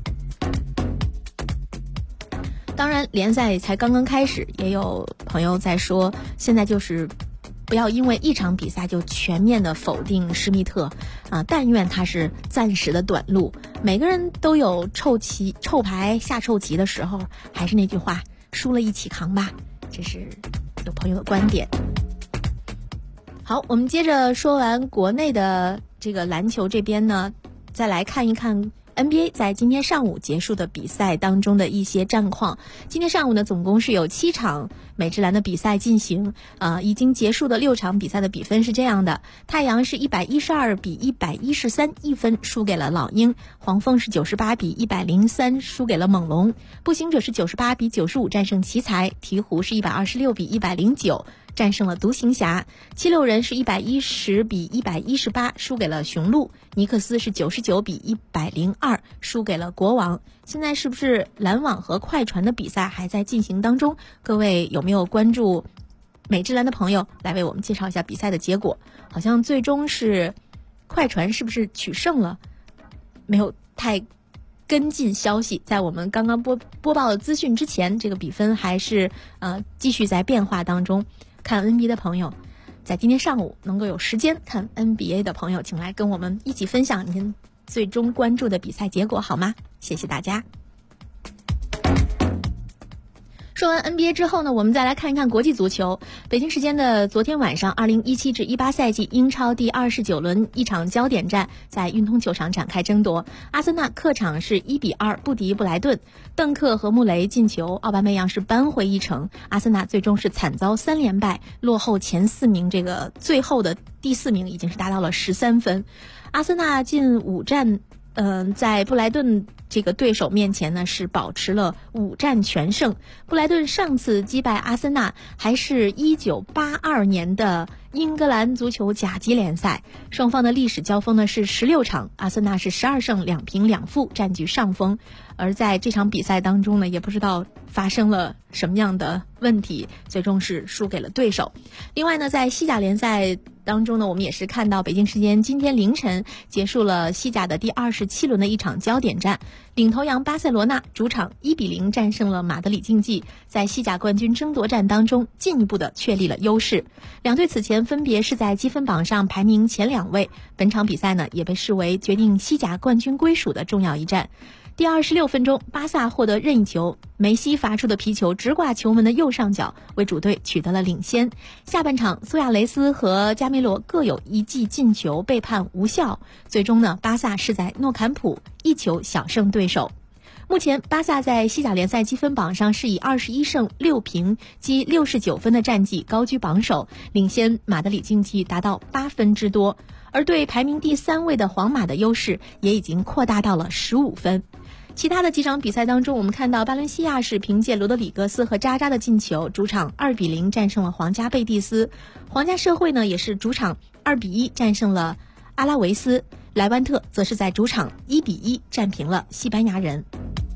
当然联赛才刚刚开始，也有朋友在说，现在就是不要因为一场比赛就全面的否定施密特但愿他是暂时的短路。每个人都有臭牌下臭棋的时候，还是那句话，输了一起扛吧，这是有朋友的观点。好，我们接着说完国内的这个篮球这边呢，再来看一看NBA 在今天上午结束的比赛当中的一些战况。今天上午呢，总共是有7场美职篮的比赛进行，已经结束的6场比赛的比分是这样的：太阳是112-113，一分输给了老鹰；黄蜂是98-103输给了猛龙；步行者是98-95战胜奇才；鹈鹕是126-109战胜了独行侠；七六人是110-118输给了雄鹿；尼克斯是99-102输给了国王。现在是不是篮网和快船的比赛还在进行当中？各位有没有关注美职篮的朋友来为我们介绍一下比赛的结果？好像最终是快船是不是取胜了？没有太跟进消息，在我们刚刚播报的资讯之前，这个比分还是继续在变化当中。看 NBA 的朋友，在今天上午能够有时间看 NBA 的朋友，请来跟我们一起分享您最终关注的比赛结果好吗？谢谢大家。说完 NBA 之后呢，我们再来看一看国际足球。北京时间的昨天晚上，2017-18赛季英超第29轮一场焦点战在运通球场展开争夺。阿森纳客场是1-2不敌布莱顿，邓克和穆雷进球，奥巴梅扬是扳回一城。阿森纳最终是惨遭3连败，落后前4名，这个最后的第4名已经是达到了13分。阿森纳近5战在布莱顿这个对手面前呢，是保持了5战全胜。布莱顿上次击败阿森纳还是1982年的英格兰足球甲级联赛，双方的历史交锋呢是16场，阿森纳是12胜2平2负占据上风。而在这场比赛当中呢，也不知道发生了什么样的问题，最终是输给了对手。另外呢，在西甲联赛当中呢，我们也是看到北京时间今天凌晨结束了西甲的第27轮的一场焦点战，领头羊巴塞罗那主场1比0战胜了马德里竞技，在西甲冠军争夺战当中进一步的确立了优势。两队此前分别是在积分榜上排名前2位，本场比赛呢也被视为决定西甲冠军归属的重要一战。第26分钟，巴萨获得任意球，梅西发出的皮球直挂球门的右上角，为主队取得了领先。下半场，苏亚雷斯和加梅罗各有一记进球被判无效，最终呢，巴萨是在诺坎普1球小胜对手。目前巴萨在西甲联赛积分榜上是以21胜6平积69分的战绩高居榜首，领先马德里竞技达到8分之多，而对排名第3位的皇马的优势也已经扩大到了15分。其他的几场比赛当中，我们看到巴伦西亚是凭借罗德里格斯和扎扎的进球，主场2比0战胜了皇家贝蒂斯。皇家社会呢也是主场2比1战胜了阿拉维斯，莱万特则是在主场1比1战平了西班牙人。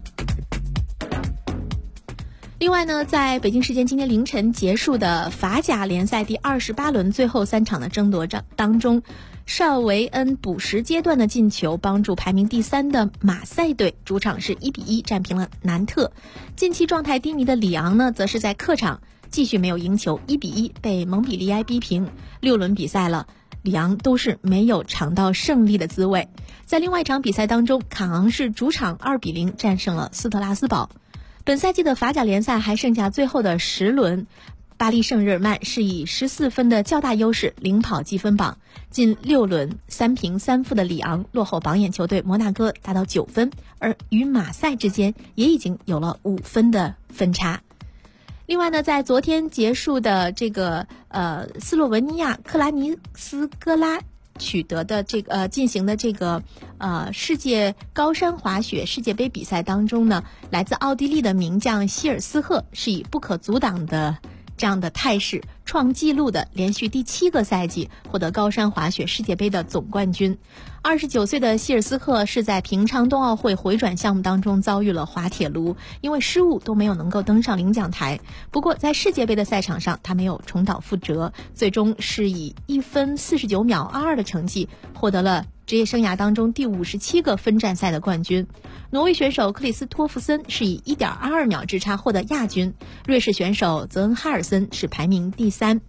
另外呢，在北京时间今天凌晨结束的法甲联赛第28轮最后3场的争夺战当中，绍维恩补时阶段的进球帮助排名第3的马赛队主场是1比1战平了南特。近期状态低迷的里昂呢，则是在客场继续没有赢球，1比1被蒙彼利埃逼平。6轮比赛了，里昂都是没有尝到胜利的滋味。在另外一场比赛当中，坎昂是主场2比0战胜了斯特拉斯堡。本赛季的法甲联赛还剩下最后的10轮，巴黎圣日耳曼是以14分的较大优势领跑积分榜，近6轮3平3负的里昂落后榜眼球队摩纳哥达到9分，而与马赛之间也已经有了5分的分差。另外呢，在昨天结束的这个斯洛文尼亚克拉尼斯哥拉取得的进行的世界高山滑雪世界杯比赛当中呢，来自奥地利的名将希尔斯赫是以不可阻挡的这样的态势创纪录的连续第7个赛季获得高山滑雪世界杯的总冠军。29岁的希尔斯赫是在平昌冬奥会回转项目当中遭遇了滑铁卢，因为失误都没有能够登上领奖台。不过在世界杯的赛场上，他没有重蹈覆辙，最终是以1分49秒22的成绩获得了职业生涯当中第57个分站赛的冠军。挪威选手克里斯托弗森是以 1.22 秒之差获得亚军，瑞士选手泽恩哈尔森是排名第3。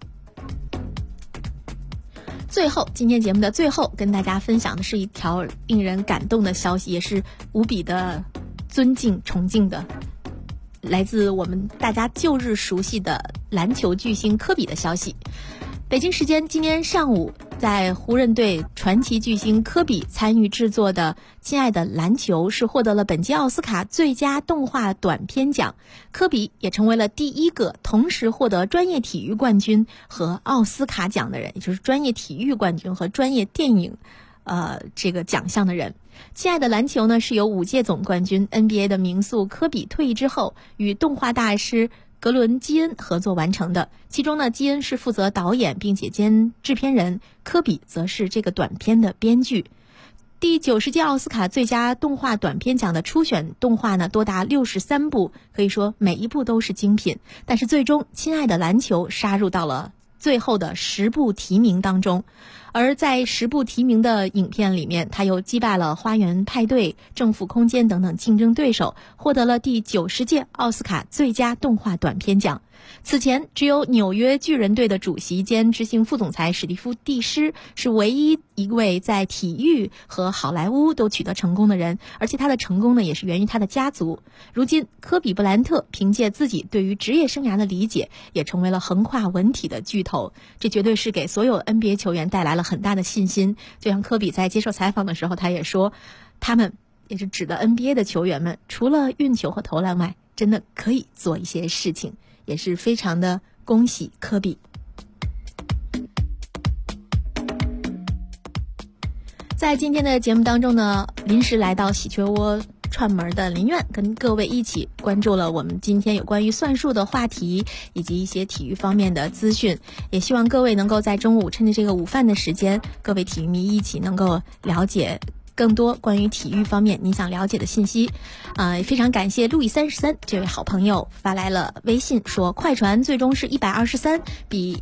最后，今天节目的最后跟大家分享的是一条令人感动的消息，也是无比的尊敬崇敬的，来自我们大家旧日熟悉的篮球巨星科比的消息。北京时间今天上午，在湖人队传奇巨星科比参与制作的《亲爱的篮球》是获得了本届奥斯卡最佳动画短片奖，科比也成为了第1个同时获得专业体育冠军和奥斯卡奖的人，也就是专业体育冠军和专业电影这个奖项的人。亲爱的篮球呢，是由5届总冠军 NBA 的名宿科比退役之后与动画大师格伦基恩合作完成的，其中呢，基恩是负责导演并且兼制片人，科比则是这个短片的编剧。第90届奥斯卡最佳动画短片奖的初选动画呢，多达63部，可以说每一部都是精品，但是最终亲爱的篮球杀入到了最后的10部提名当中。而在10部提名的影片里面，他又击败了花园派对、政府空间等等竞争对手，获得了第90届奥斯卡最佳动画短片奖。此前只有纽约巨人队的主席兼执行副总裁史蒂夫·蒂施是唯一一位在体育和好莱坞都取得成功的人，而且他的成功呢也是源于他的家族。如今科比·布莱恩特凭借自己对于职业生涯的理解，也成为了横跨文体的巨头，这绝对是给所有 NBA 球员带来了很大的信心。就像科比在接受采访的时候，他也说，他们也是指的 NBA 的球员们，除了运球和投篮外，真的可以做一些事情，也是非常的恭喜科比。在今天的节目当中呢，临时来到喜鹊窝串门的林苑，跟各位一起关注了我们今天有关于算术的话题，以及一些体育方面的资讯。也希望各位能够在中午趁着这个午饭的时间，各位体育迷一起能够了解更多关于体育方面你想了解的信息。非常感谢路易33这位好朋友发来了微信说，快船最终是123比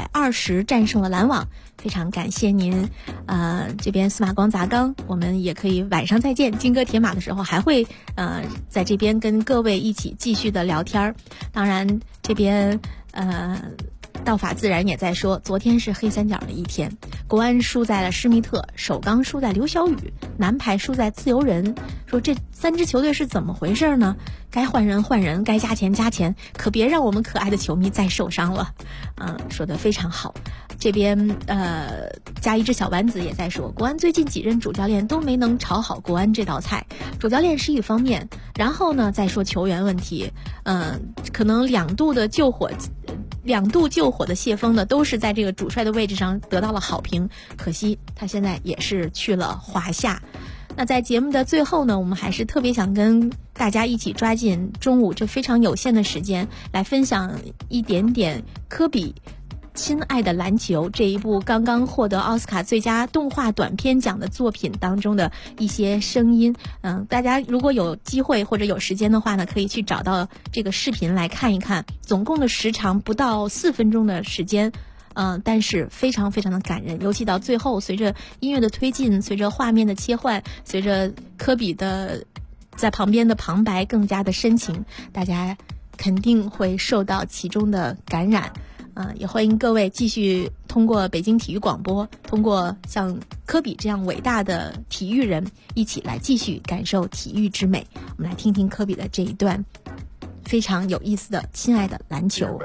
120战胜了篮网，非常感谢您。这边司马光砸缸，我们也可以晚上再见，金戈铁马的时候还会在这边跟各位一起继续的聊天。当然这边道法自然也在说，昨天是黑三角的一天，国安输在了施密特，首钢输在刘晓宇，南排输在自由人。说这3支球队是怎么回事呢？该换人换人，该加钱加钱，可别让我们可爱的球迷再受伤了。说得非常好。这边加一只小丸子也在说，国安最近几任主教练都没能炒好国安这道菜，主教练是一方面，然后呢再说球员问题。可能2度救火的谢峰呢，都是在这个主帅的位置上得到了好评，可惜他现在也是去了华夏。那在节目的最后呢，我们还是特别想跟大家一起抓紧中午这非常有限的时间，来分享一点点科比亲爱的篮球这一部刚刚获得奥斯卡最佳动画短片奖的作品当中的一些声音。大家如果有机会或者有时间的话呢，可以去找到这个视频来看一看，总共的时长不到4分钟的时间。但是非常非常的感人，尤其到最后，随着音乐的推进，随着画面的切换，随着科比的在旁边的旁白更加的深情，大家肯定会受到其中的感染。也欢迎各位继续通过北京体育广播，通过像科比这样伟大的体育人，一起来继续感受体育之美。我们来听听科比的这一段非常有意思的亲爱的篮球。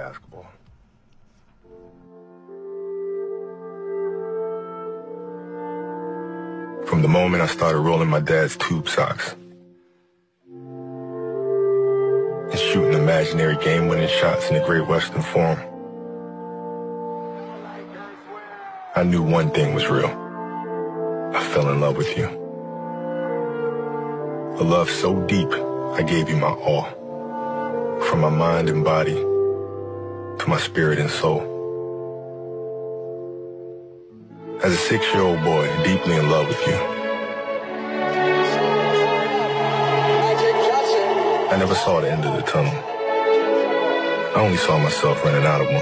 From the moment I started rolling my dad's tube socks and shooting imaginary game-winning shots in the Great Western Forum, I knew one thing was real. I fell in love with you. A love so deep, I gave you my all. From my mind and body to my spirit and soul.As a 6-year-old boy, deeply in love with you. I never saw the end of the tunnel. I only saw myself running out of one.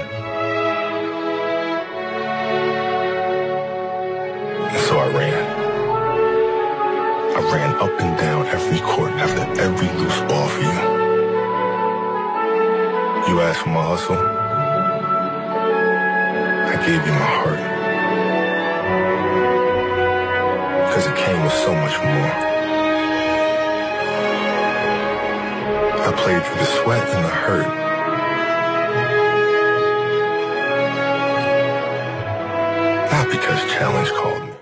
And so I ran. I ran up and down every court after every loose ball for you. You asked for my hustle. I gave you my heart.Because it came with so much more. I played through the sweat and the hurt. Not because challenge called me.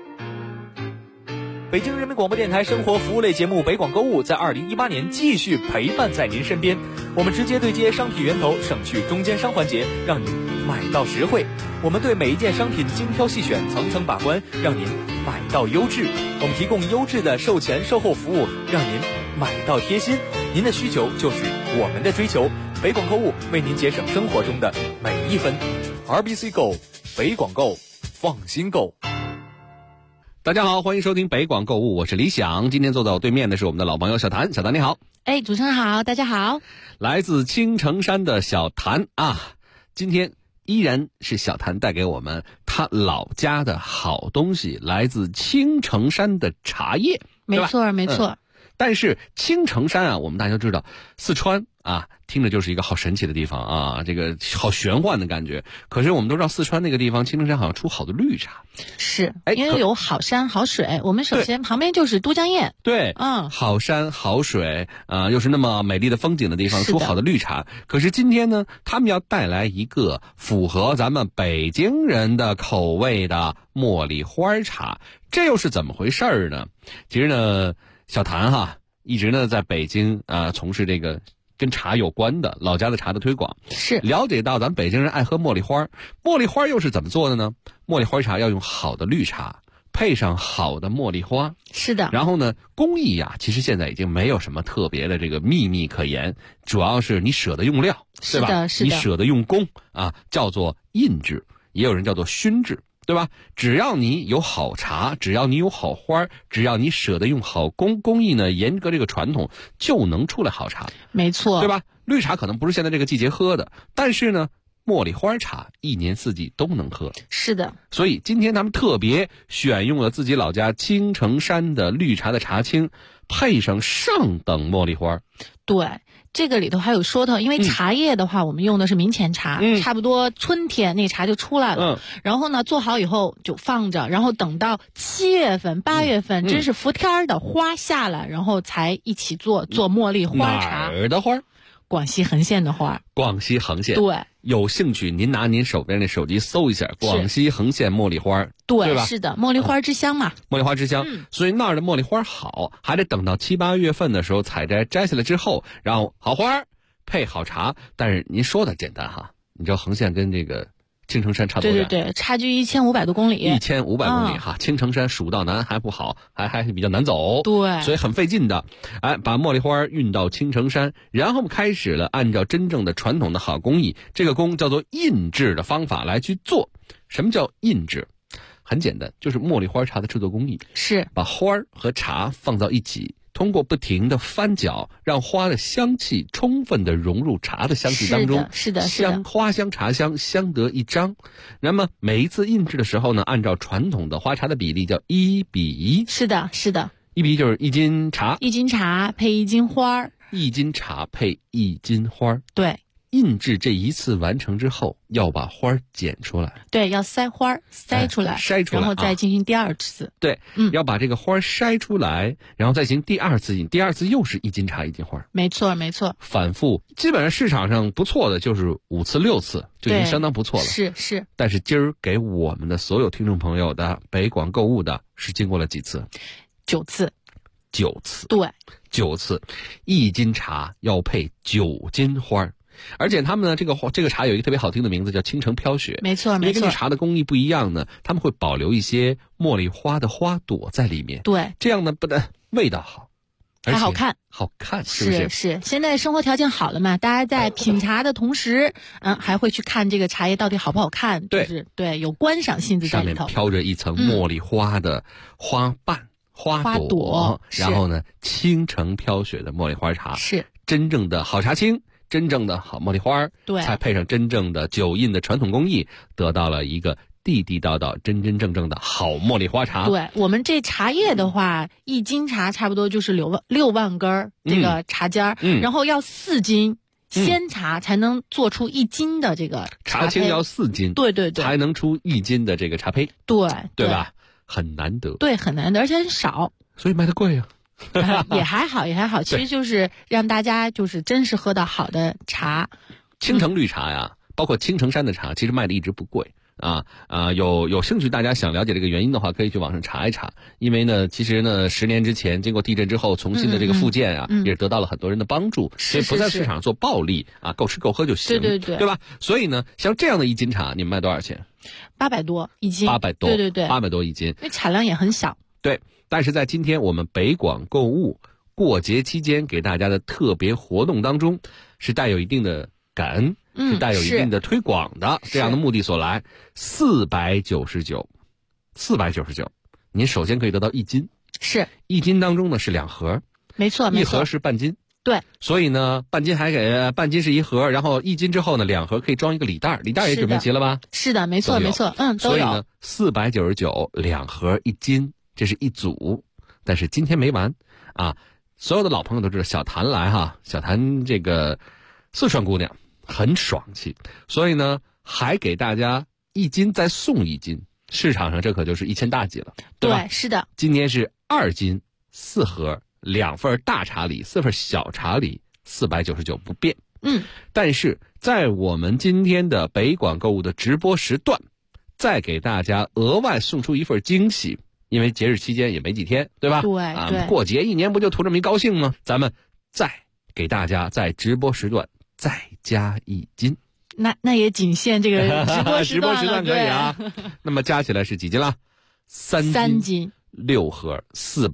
北京人民广播电台生活服务类节目北广购物在2018年继续陪伴在您身边。我们直接对接商品源头，省去中间商环节，让您买到实惠。我们对每一件商品精挑细选，层层把关，让您买到优质。我们提供优质的售前售后服务，让您买到贴心。您的需求就是我们的追求。北广购物为您节省生活中的每一分。RBC Go， 北广购，放心购。 大家好，欢迎收听北广购物，我是李想。今天坐在我对面的是我们的老朋友小谭，小谭你好。 主持人好，大家好。 来自青城山的小谭啊，今天依然是小谭带给我们他老家的好东西，来自青城山的茶叶， 没错没错。 但是青城山啊，我们大家知道，四川啊，听着就是一个好神奇的地方啊，这个好玄幻的感觉。可是我们都知道，四川那个地方，青城山好像出好的绿茶， 是因为有好山好水。我们首先旁边就是都江堰， 对，好山好水又是那么美丽的风景的地方，出好的绿茶。可是今天呢，他们要带来一个符合咱们北京人的口味的茉莉花茶，这又是怎么回事呢？其实呢，小谭哈一直呢在北京从事这个跟茶有关的老家的茶的推广， 是了解到咱们北京人爱喝茉莉花，茉莉花又是怎么做的呢？茉莉花茶要用好的绿茶配上好的茉莉花。 是的。 然后呢，工艺呀，其实现在已经没有什么特别的这个秘密可言，主要是你舍得用料，对吧？ 是的，是的。 你舍得用工啊，叫做印制，也有人叫做熏制，对吧？只要你有好茶，只要你有好花，只要你舍得用好工艺呢，严格这个传统，就能出来好茶。 没错， 对吧？绿茶可能不是现在这个季节喝的，但是呢，茉莉花茶一年四季都能喝。 是的。 所以今天他们特别选用了自己老家青城山的绿茶的茶青，配上上等茉莉花。 对，这个里头还有说头，因为茶叶的话，我们用的是明前茶，差不多春天那茶就出来了。然后呢，做好以后就放着，然后等到7月份、8月份，真是伏天的花下来，然后才一起做茉莉花茶。 哪儿的花？ 广西横县的花。 广西横县。 对。 有兴趣，您拿您手边的手机搜一下广西横县茉莉花，对吧？ 是的，茉莉花之乡嘛。 茉莉花之乡，所以那儿的茉莉花好，还得等到7、8月份的时候采摘下来之后，然后好花配好茶。但是您说的简单哈，你知道横县跟这个青城山差多远？ 对，差距1500多公里。 1500公里哈，青城山蜀道难还不好，还是比较难走， 对， 所以很费劲的。把茉莉花运到青城山，然后开始了按照真正的传统的好工艺，这个工叫做印制的方法来去做。什么叫印制？很简单，就是茉莉花茶的制作工艺是把花和茶放到一起。通过不停的翻搅，让花的香气充分的融入茶的香气当中， 是的， 花香茶香相得益彰。那么每一次印制的时候呢，按照传统的花茶的比例叫1比1。 是的，1 比1就是1斤茶 ，1斤茶配1斤花 ，1斤茶配1斤花。 对。 印制这一次完成之后，要把花剪出来。 对，要筛花筛出来，然后再进行第二次。 对，要把这个花筛出来，然后再进行第二次印。第二次又是1斤茶1斤花。 没错。 反复，基本上市场上不错的就是5次6次就已经相当不错了。 是。 但是今儿给我们的所有听众朋友的北广购物的是经过了几次 ？9次。 9次。 对 ，9次，1斤茶要配9斤花。而且他们呢，这个茶有一个特别好听的名字，叫青城飘雪。 没错。 因为根据茶的工艺不一样呢，他们会保留一些茉莉花的花朵在里面。 对， 这样呢不但味道好， 还好看， 是不是？ 是。现在生活条件好了嘛，大家在品茶的同时，还会去看这个茶叶到底好不好看。对，有观赏性质在里头。 上面飘着一层茉莉花的花瓣、花朵，然后呢，青城飘雪的茉莉花茶是真正的好茶青。真正的好茉莉花， 对， 才配上真正的酒印的传统工艺，得到了一个地地道道、真真正正的好茉莉花茶。 对，我们这茶叶的话，1斤茶差不多就是6万根这个茶尖然后要4斤鲜茶才能做出1斤的这个茶青，要4斤， 对， 才能出1斤的这个茶胚，对吧？很难得， 对，很难得，而且很少， 所以卖的贵啊。 也还好，其实就是让大家就是真是喝到好的茶。 青城绿茶呀，包括青城山的茶，其实卖的一直不贵有兴趣大家想了解这个原因的话，可以去网上查一查。因为呢，其实呢，10年之前经过地震之后重新的这个复建也得到了很多人的帮助，所以不在市场做暴利够吃够喝就行， 对吧？所以呢，像这样的1斤茶，你们卖多少钱 ？800多1斤 ，800多， 对 ，800多1斤，因为产量也很小， 对。但是在今天我们北广购物过节期间给大家的特别活动当中，是带有一定的感恩，是带有一定的推广的这样的目的所来。499，您首先可以得到1斤， 是 1斤当中呢是2盒， 没错 ，1盒是半斤， 对， 所以呢半斤是1盒，然后1斤之后呢2盒可以装一个礼袋，礼袋也准备齐了吧？ 是的，没错，都有。 所以呢499，2盒1斤。这是一组，但是今天没完所有的老朋友都知道小谭来小谭这个四川姑娘很爽气，所以呢还给大家1斤再送1斤，市场上这可就是1000大几了，对吧？ 对，是的。 今天是2斤4盒，2份大茶礼，4份小茶礼，499不变。但是在我们今天的北广购物的直播时段，再给大家额外送出一份惊喜。因为节日期间也没几天，对吧？ 对， 过节1年不就图这么一高兴吗？咱们再给大家在直播时段再加1斤， 那也仅限这个直播时段可以那么加起来是几斤了 3斤。6盒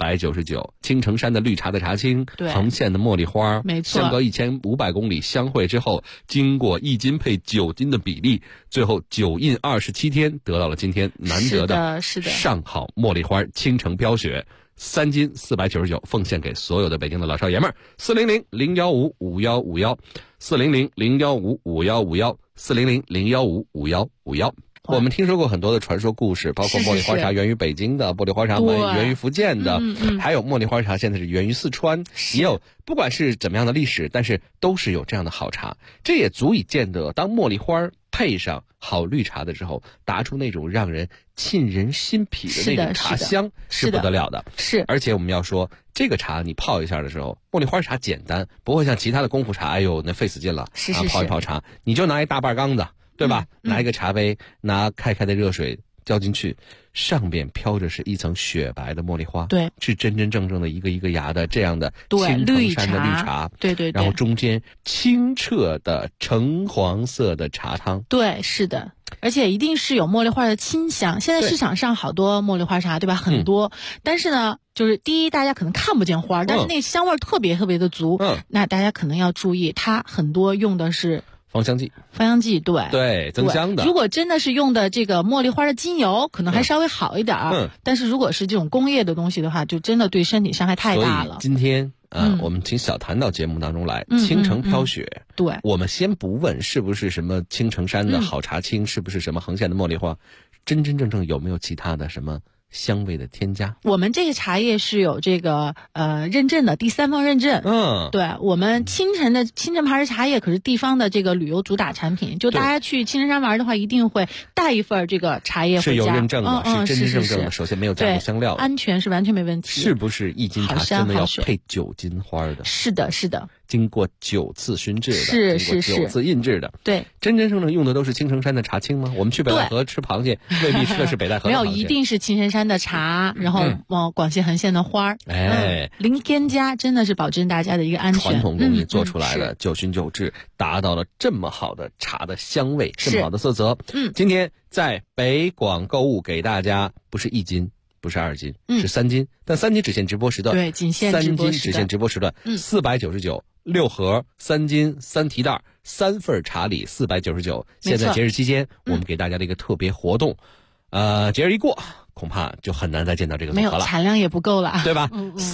499，青城山的绿茶的茶青， 对， 横线的茉莉花， 没错， 相隔1500公里相会之后，经过1斤配9斤的比例，最后9印27天，得到了今天难得的上好茉莉花青城飘雪，3斤499，奉献给所有的北京的老少爷们儿。400-015-5151，400-015-5151，400-015-5151。我们听说过很多的传说故事，包括茉莉花茶源于北京的，茉莉花茶源于福建的，还有茉莉花茶现在是源于四川，也有不管是怎么样的历史，但是都是有这样的好茶，这也足以见得当茉莉花配上好绿茶的时候，达出那种让人沁人心脾的那种茶香是不得了的。 是， 而且我们要说，这个茶你泡一下的时候，茉莉花茶简单，不会像其他的功夫茶，哎呦那费死劲了，泡一泡茶，你就拿一大半缸子。对吧？拿一个茶杯，拿开的热水浇进去，上边飘着是一层雪白的茉莉花， 对， 是真真正正的一个一个芽的这样的青城山的绿茶， 对， 然后中间清澈的橙黄色的茶汤， 对，是的。而且一定是有茉莉花的清香。现在市场上好多茉莉花茶，对吧？很多，但是呢，就是第一，大家可能看不见花，但是那香味特别特别的足。那大家可能要注意，它很多用的是芳香剂，对，增香的。 如果真的是用的这个茉莉花的精油，可能还稍微好一点。但是如果是这种工业的东西的话，就真的对身体伤害太大了。 所以今天我们请小谭到节目当中来，青城飘雪。 对， 我们先不问是不是什么青城山的好茶青，是不是什么横线的茉莉花，真真正正有没有其他的什么香味的添加？ 我们这个茶叶是有这个认证的，第3方认证。对，我们青城牌的茶叶可是地方的这个旅游主打产品，就大家去青城山玩的话，一定会带一份这个茶叶回家。 是有认证的，是真真正正的。首先没有加入香料， 安全是完全没问题。 是不是1斤茶真的要配9斤花的？ 是的，是的。 经过9次熏制的， 经过 9次印制的， 对， 真真正正用的都是青城山的茶青吗？我们去北戴河吃螃蟹，未必吃的是北戴河的螃蟹。 没有，一定是青城山的茶，然后广西横线的花儿，零添加，真的是保证大家的一个安全。 传统工艺做出来的，9熏9制，达到了这么好的茶的香味，这么好的色泽。今天在北广购物给大家不是1斤。不是2斤，是3斤，但3斤只限直播时段。 对，仅限直播时段。3斤只限直播时段。499，6盒3斤3提袋3份茶礼499。现在节日期间，我们给大家的一个特别活动，节日一过，恐怕就很难再见到这个组合了， 没有产量也不够了， 对吧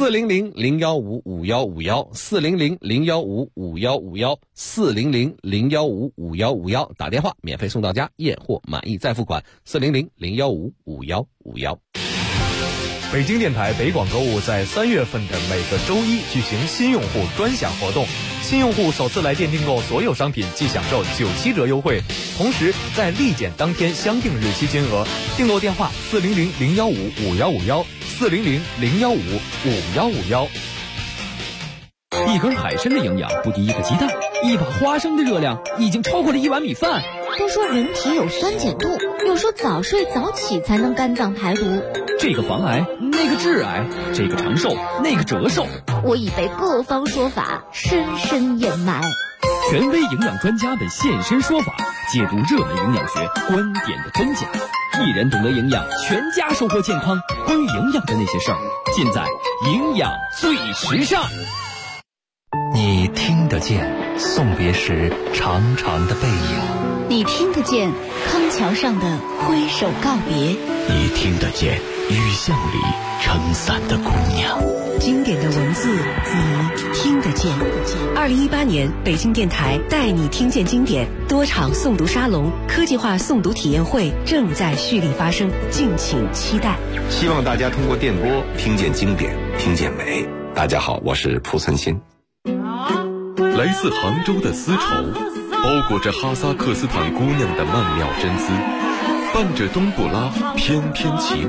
？400-015-5151，400-015-5151，400-015-5151，打电话免费送到家，验货满意再付款。400-015-5151。 北京电台北广购物在3月份的每个周一举行新用户专享活动，新用户首次来电订购所有商品即享受97折优惠，同时在立减当天相定日期金额，订购电话400-015-5151，400-015-5151。 一根海参的营养不敌一个鸡蛋，一把花生的热量已经超过了1碗米饭。 都说人体有酸碱度，又说早睡早起才能肝脏排毒。 这个防癌，那个致癌，这个长寿，那个折寿。 我已被各方说法深深掩埋。 权威营养专家们现身说法，解读热门营养学观点的真假。一人懂得营养，全家收获健康。关于营养的那些事儿，尽在营养最时尚。 你听得见送别时长长的背影， 你听得见康桥上的挥手告别， 你听得见雨巷里撑伞的姑娘。 经典的文字，你听得见。2018年北京电台带你听见经典多场诵读沙龙、科技化诵读体验会正在蓄力发生，敬请期待。 希望大家通过电波听见经典，听见美。大家好，我是蒲存昕。 来自杭州的丝绸，包裹着哈萨克斯坦姑娘的曼妙真姿，伴着冬不拉翩翩起舞。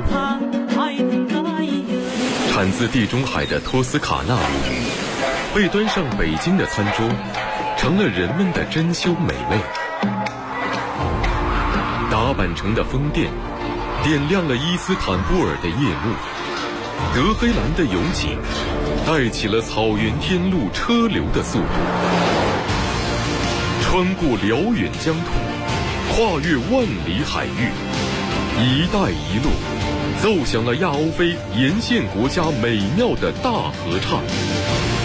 产自地中海的托斯卡纳米，被端上北京的餐桌，成了人们的珍馐美味。打扮成的风电，点亮了伊斯坦布尔的夜幕。德黑兰的油井，带起了草原天路车流的速度。穿过辽远疆土，跨越万里海域，一带一路奏响了亚欧非沿线国家美妙的大合唱。